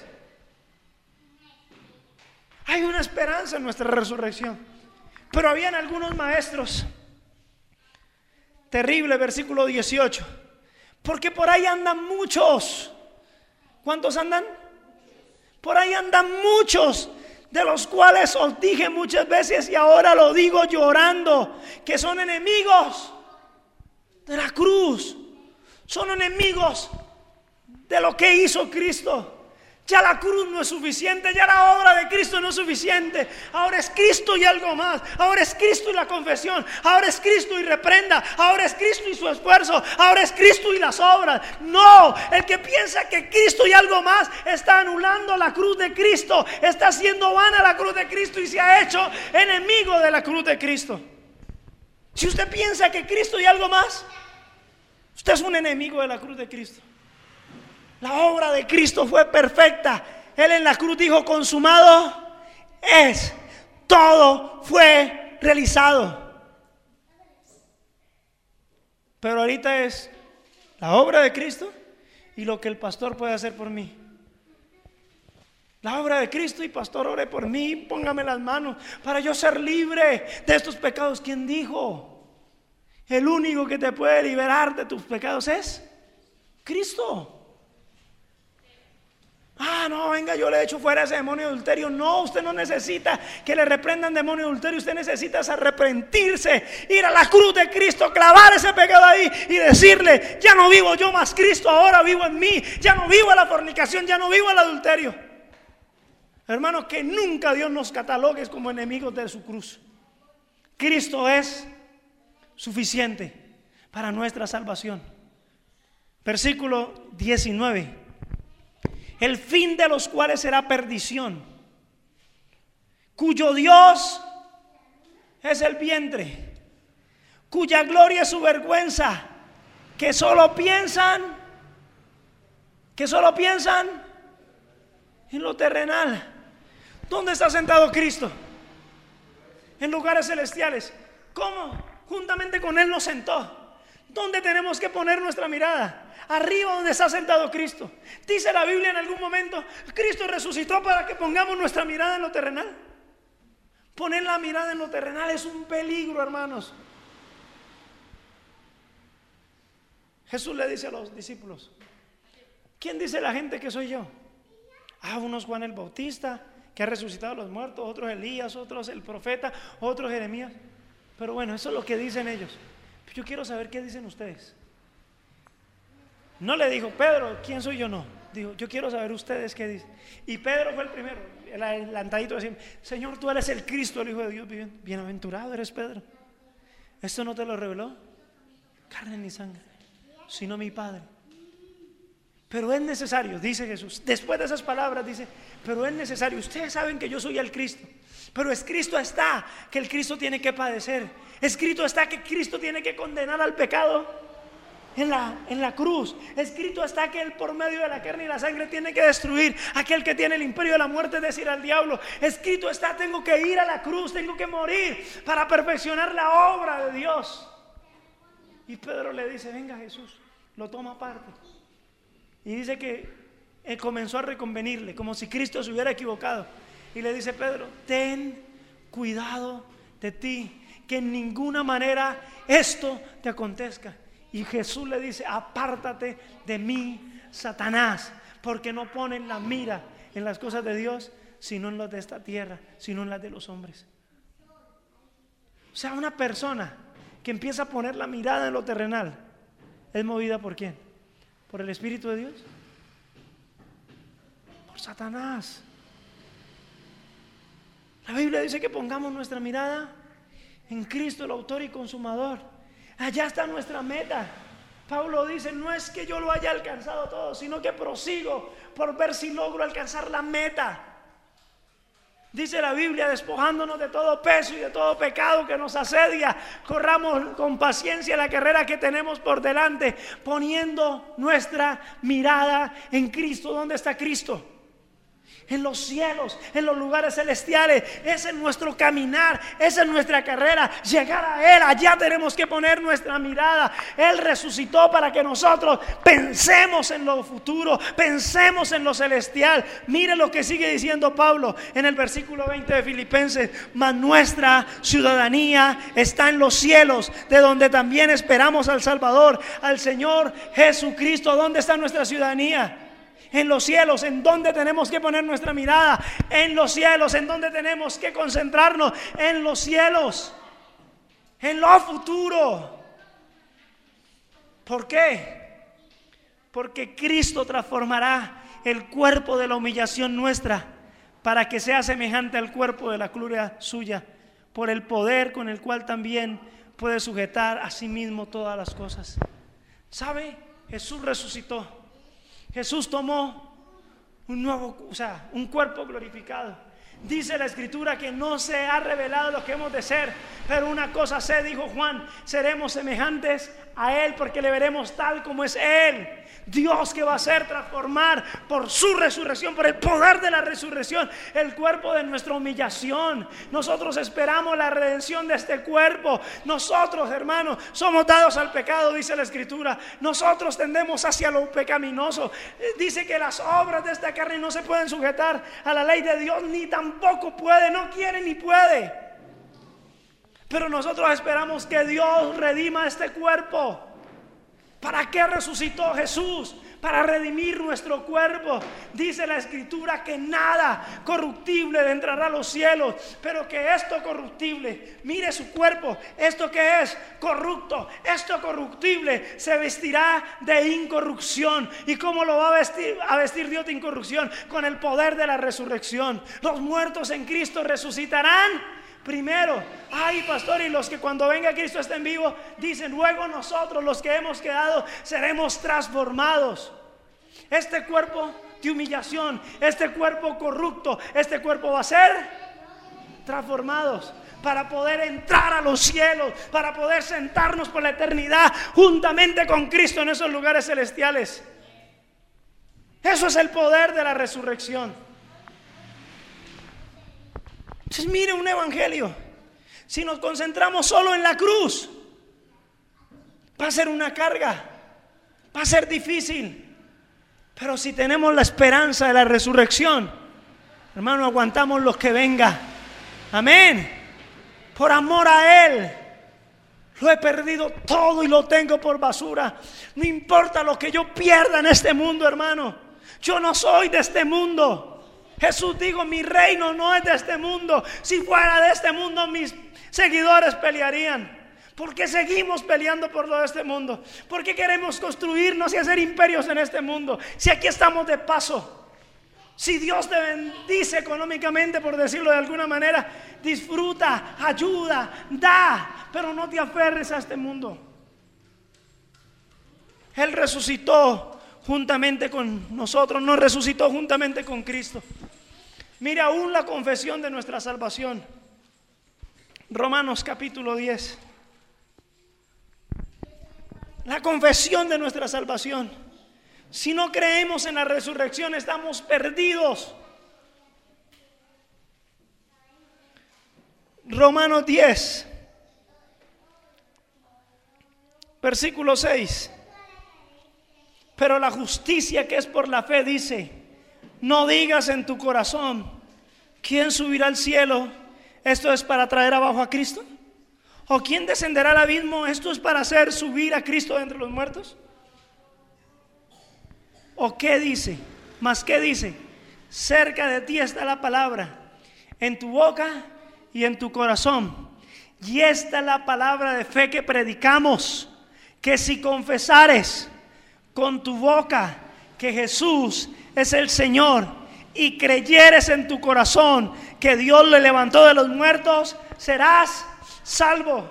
[SPEAKER 1] Hay una esperanza en nuestra resurrección. Pero habían algunos maestros, terrible versículo dieciocho, porque por ahí andan muchos. ¿Cuántos andan? Por ahí andan muchos, de los cuales os dije muchas veces y ahora lo digo llorando, que son enemigos de la cruz, son enemigos de lo que hizo Cristo. Ya la cruz no es suficiente, ya la obra de Cristo no es suficiente. Ahora es Cristo y algo más. Ahora es Cristo y la confesión. Ahora es Cristo y reprenda. Ahora es Cristo y su esfuerzo. Ahora es Cristo y las obras. No, el que piensa que Cristo y algo más está anulando la cruz de Cristo, está haciendo vana la cruz de Cristo y se ha hecho enemigo de la cruz de Cristo. Si usted piensa que Cristo y algo más, usted es un enemigo de la cruz de Cristo. La obra de Cristo fue perfecta. Él en la cruz dijo: consumado es. Todo fue realizado. Pero ahorita es la obra de Cristo y lo que el pastor puede hacer por mí. La obra de Cristo y pastor, ore por mí, póngame las manos para yo ser libre de estos pecados. ¿Quién dijo? El único que te puede liberar de tus pecados es Cristo. Ah, no, venga, yo le echo fuera ese demonio de adulterio. No, usted no necesita que le reprendan demonio de adulterio. Usted necesita arrepentirse, ir a la cruz de Cristo, clavar ese pecado ahí y decirle: ya no vivo yo más, Cristo ahora vivo en mí. Ya no vivo a la fornicación, ya no vivo al adulterio. Hermanos, que nunca Dios nos catalogue como enemigos de su cruz. Cristo es suficiente para nuestra salvación. Versículo diecinueve. El fin de los cuales será perdición, cuyo Dios es el vientre, cuya gloria es su vergüenza, que solo piensan, que solo piensan en lo terrenal. ¿Dónde está sentado Cristo? En lugares celestiales. ¿Cómo? Juntamente con Él nos sentó. ¿Dónde tenemos que poner nuestra mirada? Arriba, donde está sentado Cristo. Dice la Biblia en algún momento: Cristo resucitó para que pongamos nuestra mirada en lo terrenal. Poner la mirada en lo terrenal es un peligro, hermanos. Jesús le dice a los discípulos: ¿quién dice la gente que soy yo? Ah, unos Juan el Bautista, que ha resucitado a los muertos, otros Elías, otros el profeta, otros Jeremías. Pero bueno, eso es lo que dicen ellos. Yo quiero saber qué dicen ustedes. No le dijo, Pedro, ¿quién soy yo? No. Dijo, yo quiero saber ustedes qué dicen. Y Pedro fue el primero, el adelantadito, decía, Señor, tú eres el Cristo, el Hijo de Dios viviente. Bienaventurado eres Pedro. Esto no te lo reveló carne ni sangre, sino mi Padre. Pero es necesario, dice Jesús, después de esas palabras dice, pero es necesario, ustedes saben que yo soy el Cristo, pero escrito está que el Cristo tiene que padecer, escrito está que Cristo tiene que condenar al pecado en la, en la cruz, escrito está que Él por medio de la carne y la sangre tiene que destruir aquel que tiene el imperio de la muerte, es decir, al diablo. Escrito está, tengo que ir a la cruz, tengo que morir para perfeccionar la obra de Dios. Y Pedro le dice, venga Jesús, lo toma aparte. Y dice que él comenzó a reconvenirle, como si Cristo se hubiera equivocado. Y le dice, Pedro, ten cuidado de ti, que en ninguna manera esto te acontezca. Y Jesús le dice, apártate de mí, Satanás, porque no pones la mira en las cosas de Dios, sino en las de esta tierra, sino en las de los hombres. O sea, una persona que empieza a poner la mirada en lo terrenal, ¿es movida por quién? ¿Por el Espíritu de Dios? Por Satanás. La Biblia dice que pongamos nuestra mirada en Cristo, el autor y consumador. Allá está nuestra meta. Pablo dice, no es que yo lo haya alcanzado todo, sino que prosigo por ver si logro alcanzar la meta. Dice la Biblia, despojándonos de todo peso y de todo pecado que nos asedia, corramos con paciencia la carrera que tenemos por delante, poniendo nuestra mirada en Cristo. ¿Dónde está Cristo? En los cielos, en los lugares celestiales. Ese es nuestro caminar, esa es nuestra carrera, llegar a Él. Allá tenemos que poner nuestra mirada. Él resucitó para que nosotros pensemos en lo futuro, pensemos en lo celestial. Mire lo que sigue diciendo Pablo en el versículo veinte de Filipenses: mas nuestra ciudadanía está en los cielos, de donde también esperamos al Salvador, al Señor Jesucristo. ¿Dónde está nuestra ciudadanía? En los cielos. ¿En dónde tenemos que poner nuestra mirada? En los cielos. ¿En dónde tenemos que concentrarnos? En los cielos, en lo futuro. ¿Por qué? Porque Cristo transformará el cuerpo de la humillación nuestra para que sea semejante al cuerpo de la gloria suya, por el poder con el cual también puede sujetar a sí mismo todas las cosas. ¿Sabe? Jesús resucitó. Jesús tomó un nuevo, o sea, un cuerpo glorificado. Dice la Escritura que no se ha revelado lo que hemos de ser, pero una cosa sé, dijo Juan, seremos semejantes a Él porque le veremos tal como es Él. Dios que va a hacer transformar por su resurrección, por el poder de la resurrección, el cuerpo de nuestra humillación. Nosotros esperamos la redención de este cuerpo. Nosotros, hermanos, somos dados al pecado, dice la Escritura. Nosotros tendemos hacia lo pecaminoso. Dice que las obras de esta carne no se pueden sujetar a la ley de Dios, ni tampoco puede, no quiere ni puede. Pero nosotros esperamos que Dios redima este cuerpo. ¿Para qué resucitó Jesús? Para redimir nuestro cuerpo. Dice la Escritura que nada corruptible entrará a los cielos, pero que esto corruptible, mire su cuerpo, esto que es corrupto, esto corruptible se vestirá de incorrupción. ¿Y cómo lo va a vestir, a vestir Dios de incorrupción? Con el poder de la resurrección. Los muertos en Cristo resucitarán primero. Ay, pastor, y los que cuando venga Cristo estén vivos, dicen, luego nosotros los que hemos quedado seremos transformados. Este cuerpo de humillación, este cuerpo corrupto, este cuerpo va a ser transformados para poder entrar a los cielos, para poder sentarnos por la eternidad juntamente con Cristo en esos lugares celestiales. Eso es el poder de la resurrección. Entonces mire un evangelio. Si nos concentramos solo en la cruz, va a ser una carga, va a ser difícil. Pero si tenemos la esperanza de la resurrección, hermano, aguantamos lo que venga. Amén. Por amor a Él, lo he perdido todo y lo tengo por basura. No importa lo que yo pierda en este mundo, hermano. Yo no soy de este mundo. Jesús dijo: mi reino no es de este mundo. Si fuera de este mundo, mis seguidores pelearían. ¿Por qué seguimos peleando por lo de este mundo? ¿Por qué queremos construirnos y hacer imperios en este mundo? Si aquí estamos de paso. Si Dios te bendice económicamente, por decirlo de alguna manera, disfruta, ayuda, da, pero no te aferres a este mundo. Él resucitó juntamente con nosotros, nos resucitó juntamente con Cristo. Mira aún la confesión de nuestra salvación. Romanos capítulo diez. La confesión de nuestra salvación. Si no creemos en la resurrección, estamos perdidos. Romanos diez, versículo seis. Pero la justicia que es por la fe dice: no digas en tu corazón, ¿quién subirá al cielo? Esto es para traer abajo a Cristo. ¿O quién descenderá al abismo? Esto es para hacer subir a Cristo de entre los muertos. ¿O qué dice? ¿Más qué dice? Cerca de ti está la palabra, en tu boca y en tu corazón. Y esta es la palabra de fe que predicamos: que si confesares con tu boca que Jesús es el Señor y creyeres en tu corazón que Dios le levantó de los muertos, serás salvo.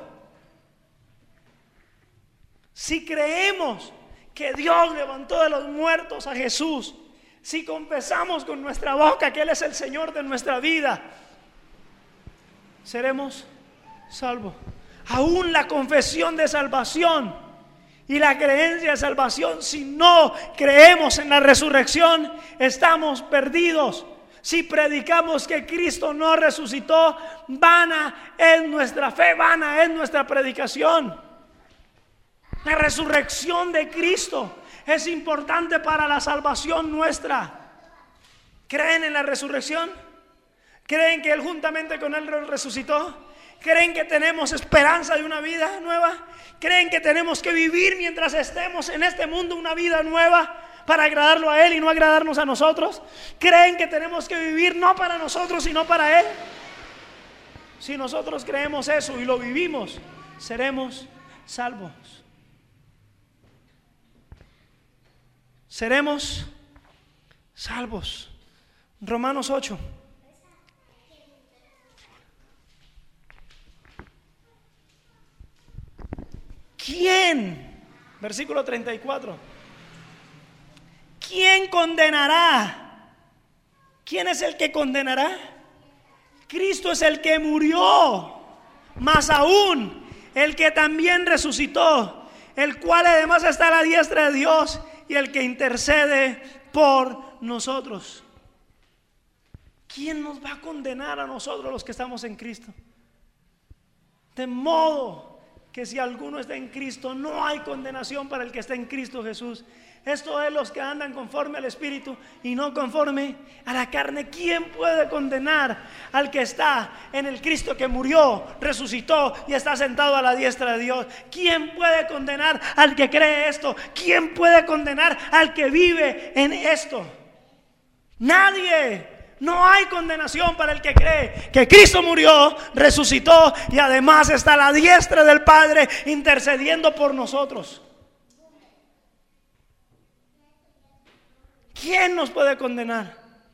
[SPEAKER 1] Si creemos que Dios levantó de los muertos a Jesús, si confesamos con nuestra boca que Él es el Señor de nuestra vida, seremos salvos. Aún la confesión de salvación y la creencia de salvación, si no creemos en la resurrección, estamos perdidos. Si predicamos que Cristo no resucitó, vana es nuestra fe, vana es nuestra predicación. La resurrección de Cristo es importante para la salvación nuestra. ¿Creen en la resurrección? ¿Creen que Él juntamente con Él resucitó? ¿Creen que tenemos esperanza de una vida nueva? ¿Creen que tenemos que vivir mientras estemos en este mundo una vida nueva para agradarlo a Él y no agradarnos a nosotros? ¿Creen que tenemos que vivir no para nosotros sino para Él? Si nosotros creemos eso y lo vivimos, seremos salvos. Seremos salvos. Romanos ocho. ¿Quién? Versículo treinta y cuatro. ¿Quién condenará? ¿Quién es el que condenará? Cristo es el que murió, más aún el que también resucitó, el cual además está a la diestra de Dios y el que intercede por nosotros. ¿Quién nos va a condenar a nosotros los que estamos en Cristo? De modo que si alguno está en Cristo, no hay condenación para el que está en Cristo Jesús. Esto es los que andan conforme al Espíritu y no conforme a la carne. ¿Quién puede condenar al que está en el Cristo que murió, resucitó y está sentado a la diestra de Dios? ¿Quién puede condenar al que cree esto? ¿Quién puede condenar al que vive en esto? Nadie. No hay condenación para el que cree que Cristo murió, resucitó y además está a la diestra del Padre intercediendo por nosotros. ¿Quién nos puede condenar?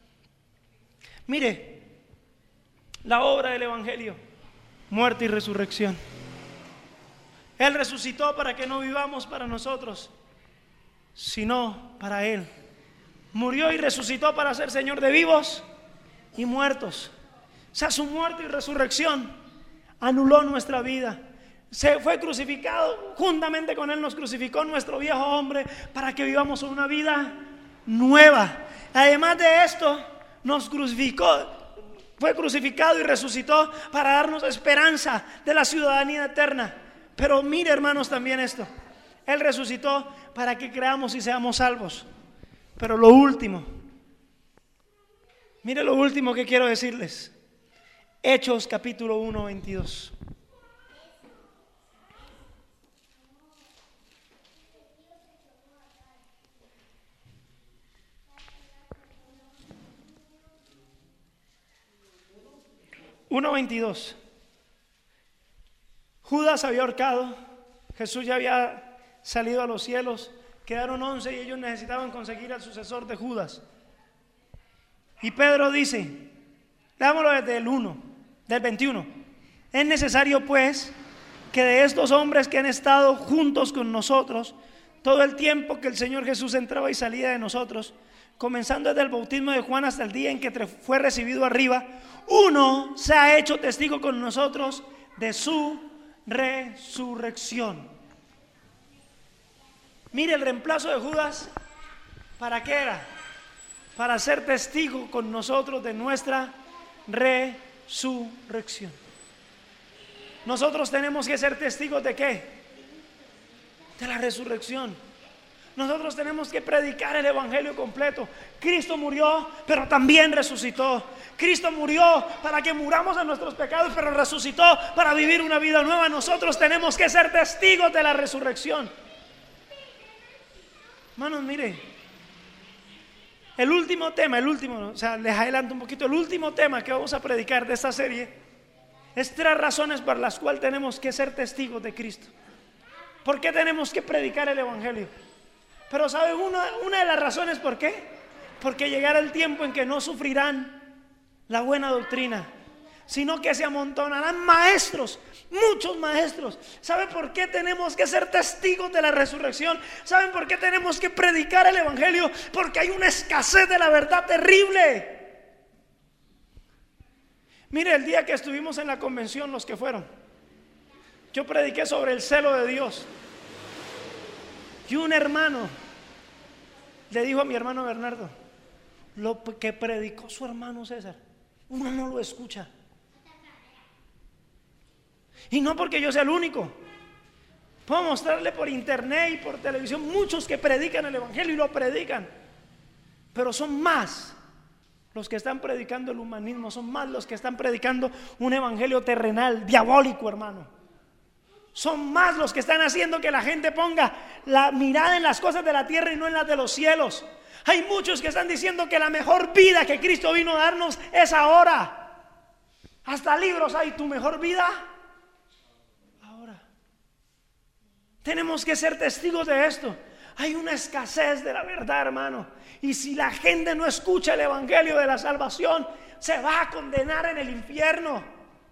[SPEAKER 1] Mire, la obra del Evangelio, muerte y resurrección. Él resucitó para que no vivamos para nosotros, sino para Él. Murió y resucitó para ser Señor de vivos y muertos. O sea, su muerte y resurrección anuló nuestra vida. Se fue crucificado, juntamente con Él nos crucificó nuestro viejo hombre para que vivamos una vida nueva. Además de esto, nos crucificó, fue crucificado y resucitó para darnos esperanza de la ciudadanía eterna. Pero mire, hermanos, también esto: Él resucitó para que creamos y seamos salvos. Pero lo último, mire lo último que quiero decirles. Hechos capítulo uno, veintidós. uno veintidós. Judas había ahorcado, Jesús ya había salido a los cielos, quedaron once y ellos necesitaban conseguir al sucesor de Judas. Y Pedro dice, leámoslo desde el uno, del veintiuno. Es necesario pues que de estos hombres que han estado juntos con nosotros todo el tiempo que el Señor Jesús entraba y salía de nosotros, comenzando desde el bautismo de Juan hasta el día en que fue recibido arriba, uno se ha hecho testigo con nosotros de su resurrección. Mire, el reemplazo de Judas, ¿para qué era? Para ser testigo con nosotros de nuestra resurrección. Nosotros tenemos que ser testigos ¿de qué? De la resurrección. Nosotros tenemos que predicar el evangelio completo. Cristo murió, pero también resucitó. Cristo murió para que muramos en nuestros pecados, pero resucitó para vivir una vida nueva. Nosotros tenemos que ser testigos de la resurrección. Hermanos, mire, el último tema, el último, o sea, les adelanto un poquito, el último tema que vamos a predicar de esta serie es tres razones por las cuales tenemos que ser testigos de Cristo. ¿Por qué tenemos que predicar el evangelio? Pero ¿sabe una, una de las razones por qué? Porque llegará el tiempo en que no sufrirán la buena doctrina, sino que se amontonarán maestros, muchos maestros. ¿Saben por qué tenemos que ser testigos de la resurrección? ¿Saben por qué tenemos que predicar el evangelio? Porque hay una escasez de la verdad terrible. Mire, el día que estuvimos en la convención, los que fueron, yo prediqué sobre el celo de Dios. Y un hermano le dijo a mi hermano Bernardo, lo que predicó su hermano César, uno no lo escucha. Y no porque yo sea el único. Puedo mostrarle por internet y por televisión muchos que predican el evangelio y lo predican, pero son más los que están predicando el humanismo, son más los que están predicando un evangelio terrenal, diabólico, hermano. Son más los que están haciendo que la gente ponga la mirada en las cosas de la tierra y no en las de los cielos. Hay muchos que están diciendo que la mejor vida que Cristo vino a darnos es ahora. Hasta libros hay, tu mejor vida ahora. Tenemos que ser testigos de esto. Hay una escasez de la verdad, hermano. Y si la gente no escucha el evangelio de la salvación, se va a condenar en el infierno.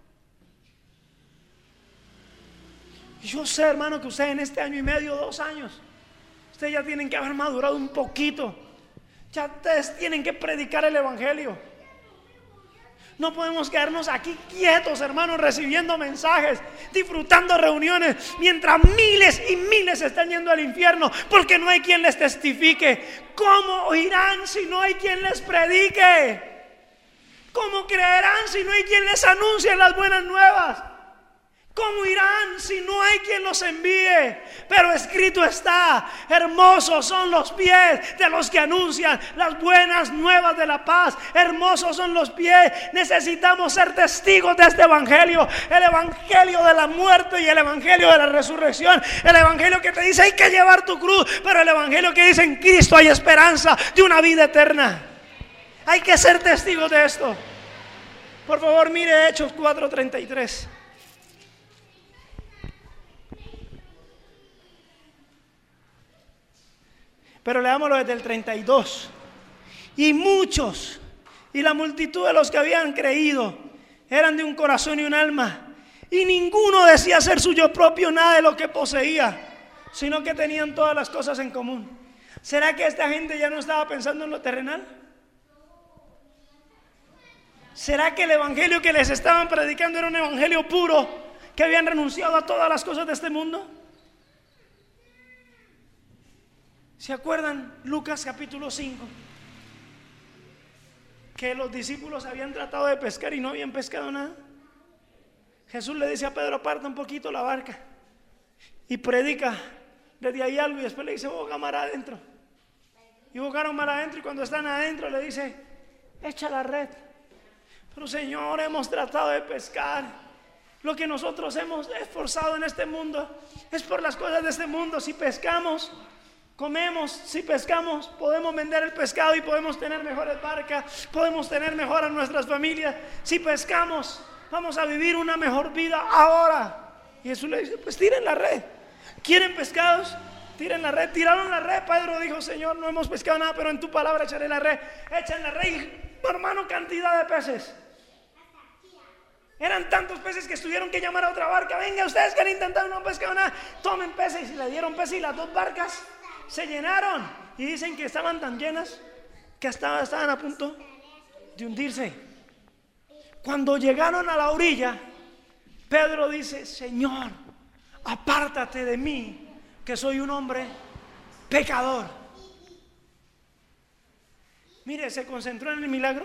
[SPEAKER 1] Yo sé, hermano, que ustedes en este año y medio, dos años, ustedes ya tienen que haber madurado un poquito. Ya ustedes tienen que predicar el evangelio. No podemos quedarnos aquí quietos, hermanos, recibiendo mensajes, disfrutando reuniones, mientras miles y miles están yendo al infierno, porque no hay quien les testifique. ¿Cómo oirán si no hay quien les predique? ¿Cómo creerán si no hay quien les anuncie las buenas nuevas? ¿Cómo irán si no hay quien los envíe? Pero escrito está, hermosos son los pies de los que anuncian las buenas nuevas de la paz. Hermosos son los pies. Necesitamos ser testigos de este evangelio, el evangelio de la muerte y el evangelio de la resurrección. El evangelio que te dice hay que llevar tu cruz, pero el evangelio que dice en Cristo hay esperanza de una vida eterna. Hay que ser testigos de esto. Por favor, mire Hechos cuatro treinta y tres. Pero leámoslo desde el treinta y dos. Y muchos, y la multitud de los que habían creído, eran de un corazón y un alma, y ninguno decía ser suyo propio nada de lo que poseía, sino que tenían todas las cosas en común. ¿Será que esta gente ya no estaba pensando en lo terrenal? ¿Será que el evangelio que les estaban predicando era un evangelio puro, que habían renunciado a todas las cosas de este mundo? ¿Se acuerdan Lucas capítulo cinco? Que los discípulos habían tratado de pescar y no habían pescado nada. Jesús le dice a Pedro, aparta un poquito la barca y predica desde ahí algo, y después le dice, boga mar adentro. Y bogaron mar adentro, y cuando están adentro le dice, echa la red. Pero Señor, hemos tratado de pescar. Lo que nosotros hemos esforzado en este mundo es por las cosas de este mundo. Si pescamos, comemos. Si pescamos, podemos vender el pescado y podemos tener mejores barcas, podemos tener mejor a nuestras familias. Si pescamos, vamos a vivir una mejor vida ahora. Y Jesús le dice, pues tiren la red. ¿Quieren pescados? Tiren la red. Tiraron la red. Pedro dijo, Señor, no hemos pescado nada, pero en tu palabra echaré la red. Echan la red y, hermano, cantidad de peces. Eran tantos peces que tuvieron que llamar a otra barca. Venga, ustedes que han intentado, no han pescado nada, tomen peces. Y le dieron peces y las dos barcas se llenaron. Y dicen que estaban tan llenas que hasta estaban a punto de hundirse. Cuando llegaron a la orilla, Pedro dice, Señor, apártate de mí, que soy un hombre pecador. Mire, se concentró en el milagro,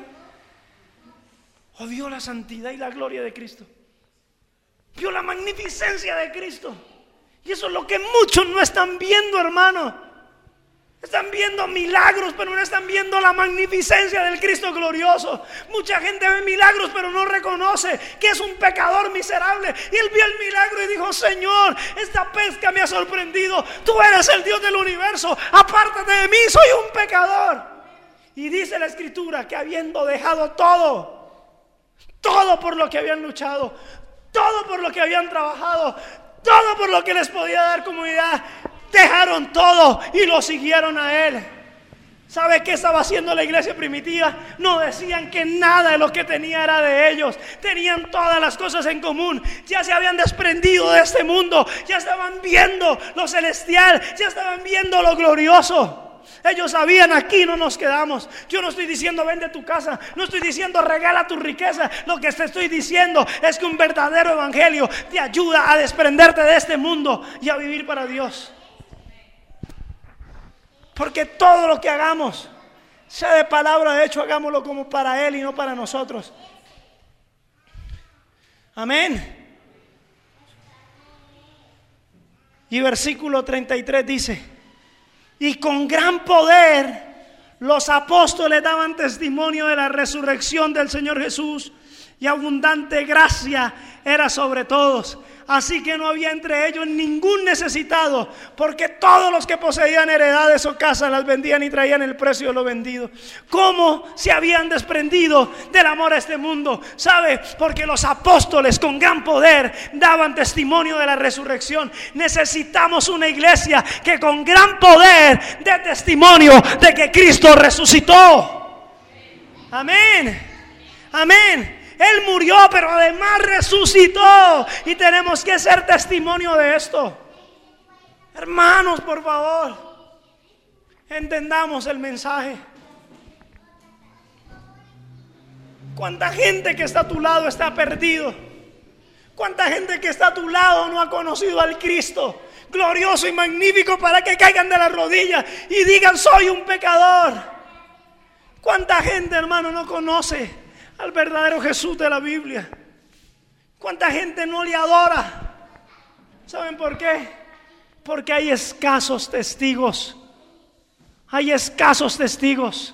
[SPEAKER 1] o vio la santidad y la gloria de Cristo, vio la magnificencia de Cristo. Y eso es lo que muchos no están viendo, hermano. Están viendo milagros, pero no están viendo la magnificencia del Cristo glorioso. Mucha gente ve milagros, pero no reconoce que es un pecador miserable. Y él vio el milagro y dijo, Señor, esta pesca me ha sorprendido. Tú eres el Dios del universo. Apártate de mí, soy un pecador. Y dice la Escritura que habiendo dejado todo, todo por lo que habían luchado, todo por lo que habían trabajado, todo por lo que les podía dar comunidad, dejaron todo y lo siguieron a Él. ¿Sabe qué estaba haciendo la iglesia primitiva? No decían que nada de lo que tenía era de ellos. Tenían todas las cosas en común. Ya se habían desprendido de este mundo. Ya estaban viendo lo celestial. Ya estaban viendo lo glorioso. Ellos sabían, aquí no nos quedamos. Yo no estoy diciendo vende tu casa, no estoy diciendo regala tu riqueza. Lo que te estoy diciendo es que un verdadero evangelio te ayuda a desprenderte de este mundo y a vivir para Dios. Porque todo lo que hagamos, sea de palabra de hecho, hagámoslo como para Él y no para nosotros. Amén. Y versículo treinta y tres dice: y con gran poder los apóstoles daban testimonio de la resurrección del Señor Jesús, y abundante gracia era sobre todos. Así que no había entre ellos ningún necesitado, porque todos los que poseían heredades o casas las vendían y traían el precio de lo vendido. ¿Cómo se habían desprendido del amor a este mundo? ¿Sabe? Porque los apóstoles con gran poder daban testimonio de la resurrección. Necesitamos una iglesia que con gran poder dé testimonio de que Cristo resucitó. Amén. Amén. Él murió, pero además resucitó. Y tenemos que ser testimonio de esto. Hermanos, por favor, entendamos el mensaje. ¿Cuánta gente que está a tu lado está perdido? ¿Cuánta gente que está a tu lado no ha conocido al Cristo glorioso y magnífico para que caigan de las rodillas y digan soy un pecador? ¿Cuánta gente, hermano, no conoce al verdadero Jesús de la Biblia? ¿Cuánta gente no le adora? ¿Saben por qué? Porque hay escasos testigos. Hay escasos testigos.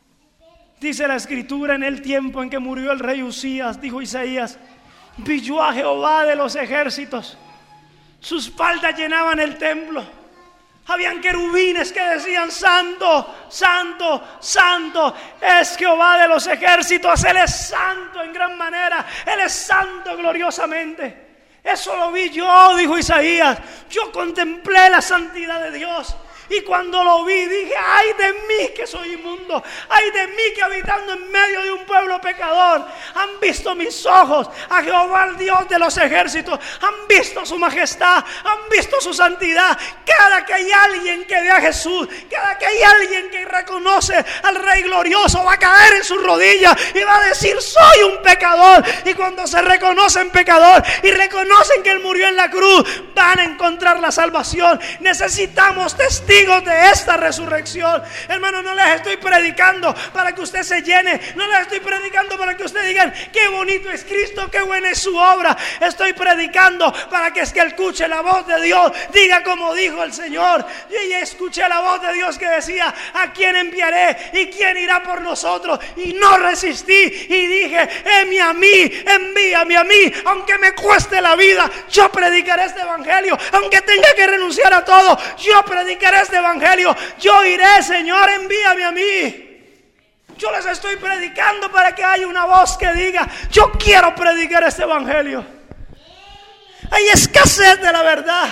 [SPEAKER 1] Dice la Escritura: en el tiempo en que murió el rey Usías, dijo Isaías, vi yo a Jehová de los ejércitos, sus faldas llenaban el templo. Habían querubines que decían santo, santo, santo es Jehová de los ejércitos. Él es santo en gran manera, Él es santo gloriosamente. Eso lo vi yo, dijo Isaías. Yo contemplé la santidad de Dios. Y cuando lo vi dije, ay de mí que soy inmundo, ay de mí que habitando en medio de un pueblo pecador, han visto mis ojos a Jehová, el Dios de los ejércitos, han visto su majestad, han visto su santidad. Cada que hay alguien que ve a Jesús, cada que hay alguien que reconoce al Rey glorioso, va a caer en sus rodillas y va a decir soy un pecador. Y cuando se reconocen pecador y reconocen que Él murió en la cruz, van a encontrar la salvación. Necesitamos testigos de esta resurrección. Hermano, no les estoy predicando para que usted se llene, no les estoy predicando para que usted digan qué bonito es Cristo, qué buena es su obra. Estoy predicando para que es que escuche la voz de Dios, diga como dijo el Señor. Y escuché la voz de Dios que decía: ¿a quién enviaré y quién irá por nosotros? Y no resistí y dije: heme a mí, envíame a mí, aunque me cueste la vida, yo predicaré este evangelio, aunque tenga que renunciar a todo, yo predicaré este evangelio. Yo iré, Señor, envíame a mí. Yo les estoy predicando para que haya una voz que diga: yo quiero predicar este evangelio. Hay escasez de la verdad,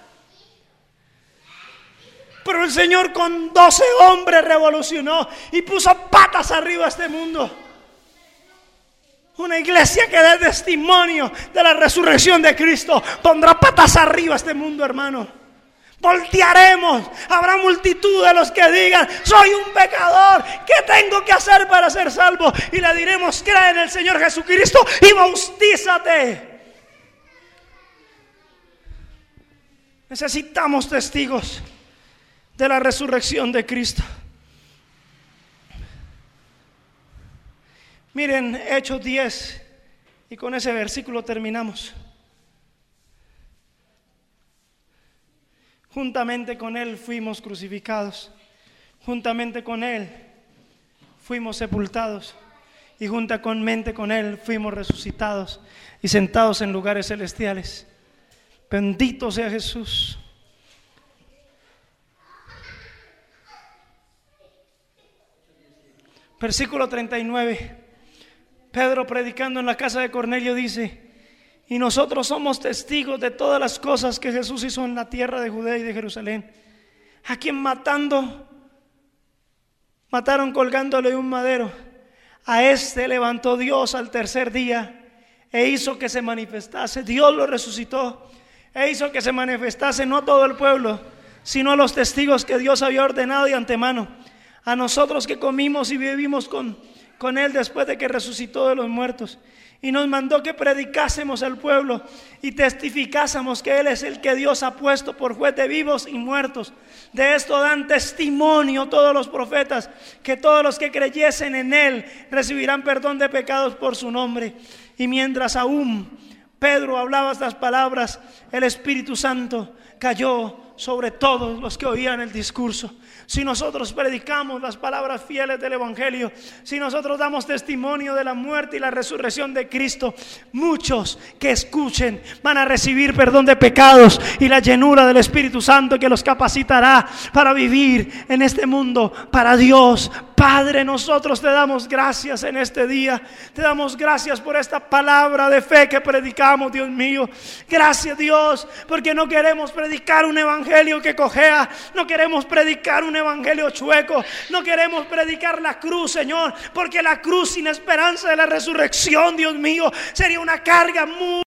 [SPEAKER 1] pero el Señor con doce hombres revolucionó y puso patas arriba a este mundo. Una iglesia que dé testimonio de la resurrección de Cristo pondrá patas arriba a este mundo, hermano. Voltearemos. Habrá multitud de los que digan: soy un pecador, ¿qué tengo que hacer para ser salvo? Y le diremos: cree en el Señor Jesucristo y bautízate. Necesitamos testigos de la resurrección de Cristo. Miren Hechos diez, y con ese versículo terminamos. Juntamente con Él fuimos crucificados, juntamente con Él fuimos sepultados, y juntamente con Él fuimos resucitados y sentados en lugares celestiales. Bendito sea Jesús. Versículo treinta y nueve. Pedro, predicando en la casa de Cornelio, dice: y nosotros somos testigos de todas las cosas que Jesús hizo en la tierra de Judea y de Jerusalén, a quien matando, mataron colgándole de un madero. A este levantó Dios al tercer día e hizo que se manifestase. Dios lo resucitó e hizo que se manifestase no a todo el pueblo, sino a los testigos que Dios había ordenado de antemano, a nosotros que comimos y vivimos con, con Él después de que resucitó de los muertos. Y nos mandó que predicásemos al pueblo y testificásemos que Él es el que Dios ha puesto por juez de vivos y muertos. De esto dan testimonio todos los profetas, que todos los que creyesen en Él recibirán perdón de pecados por su nombre. Y mientras aún Pedro hablaba estas palabras, el Espíritu Santo cayó sobre todos los que oían el discurso. Si nosotros predicamos las palabras fieles del evangelio, si nosotros damos testimonio de la muerte y la resurrección de Cristo, muchos que escuchen van a recibir perdón de pecados y la llenura del Espíritu Santo, que los capacitará para vivir en este mundo para Dios. Padre, nosotros te damos gracias en este día. Te damos gracias por esta palabra de fe que predicamos, Dios mío. Gracias, Dios, porque no queremos predicar un evangelio que cojea, no queremos predicar un evangelio chueco, no queremos predicar la cruz, Señor, porque la cruz sin esperanza de la resurrección, Dios mío, sería una carga muy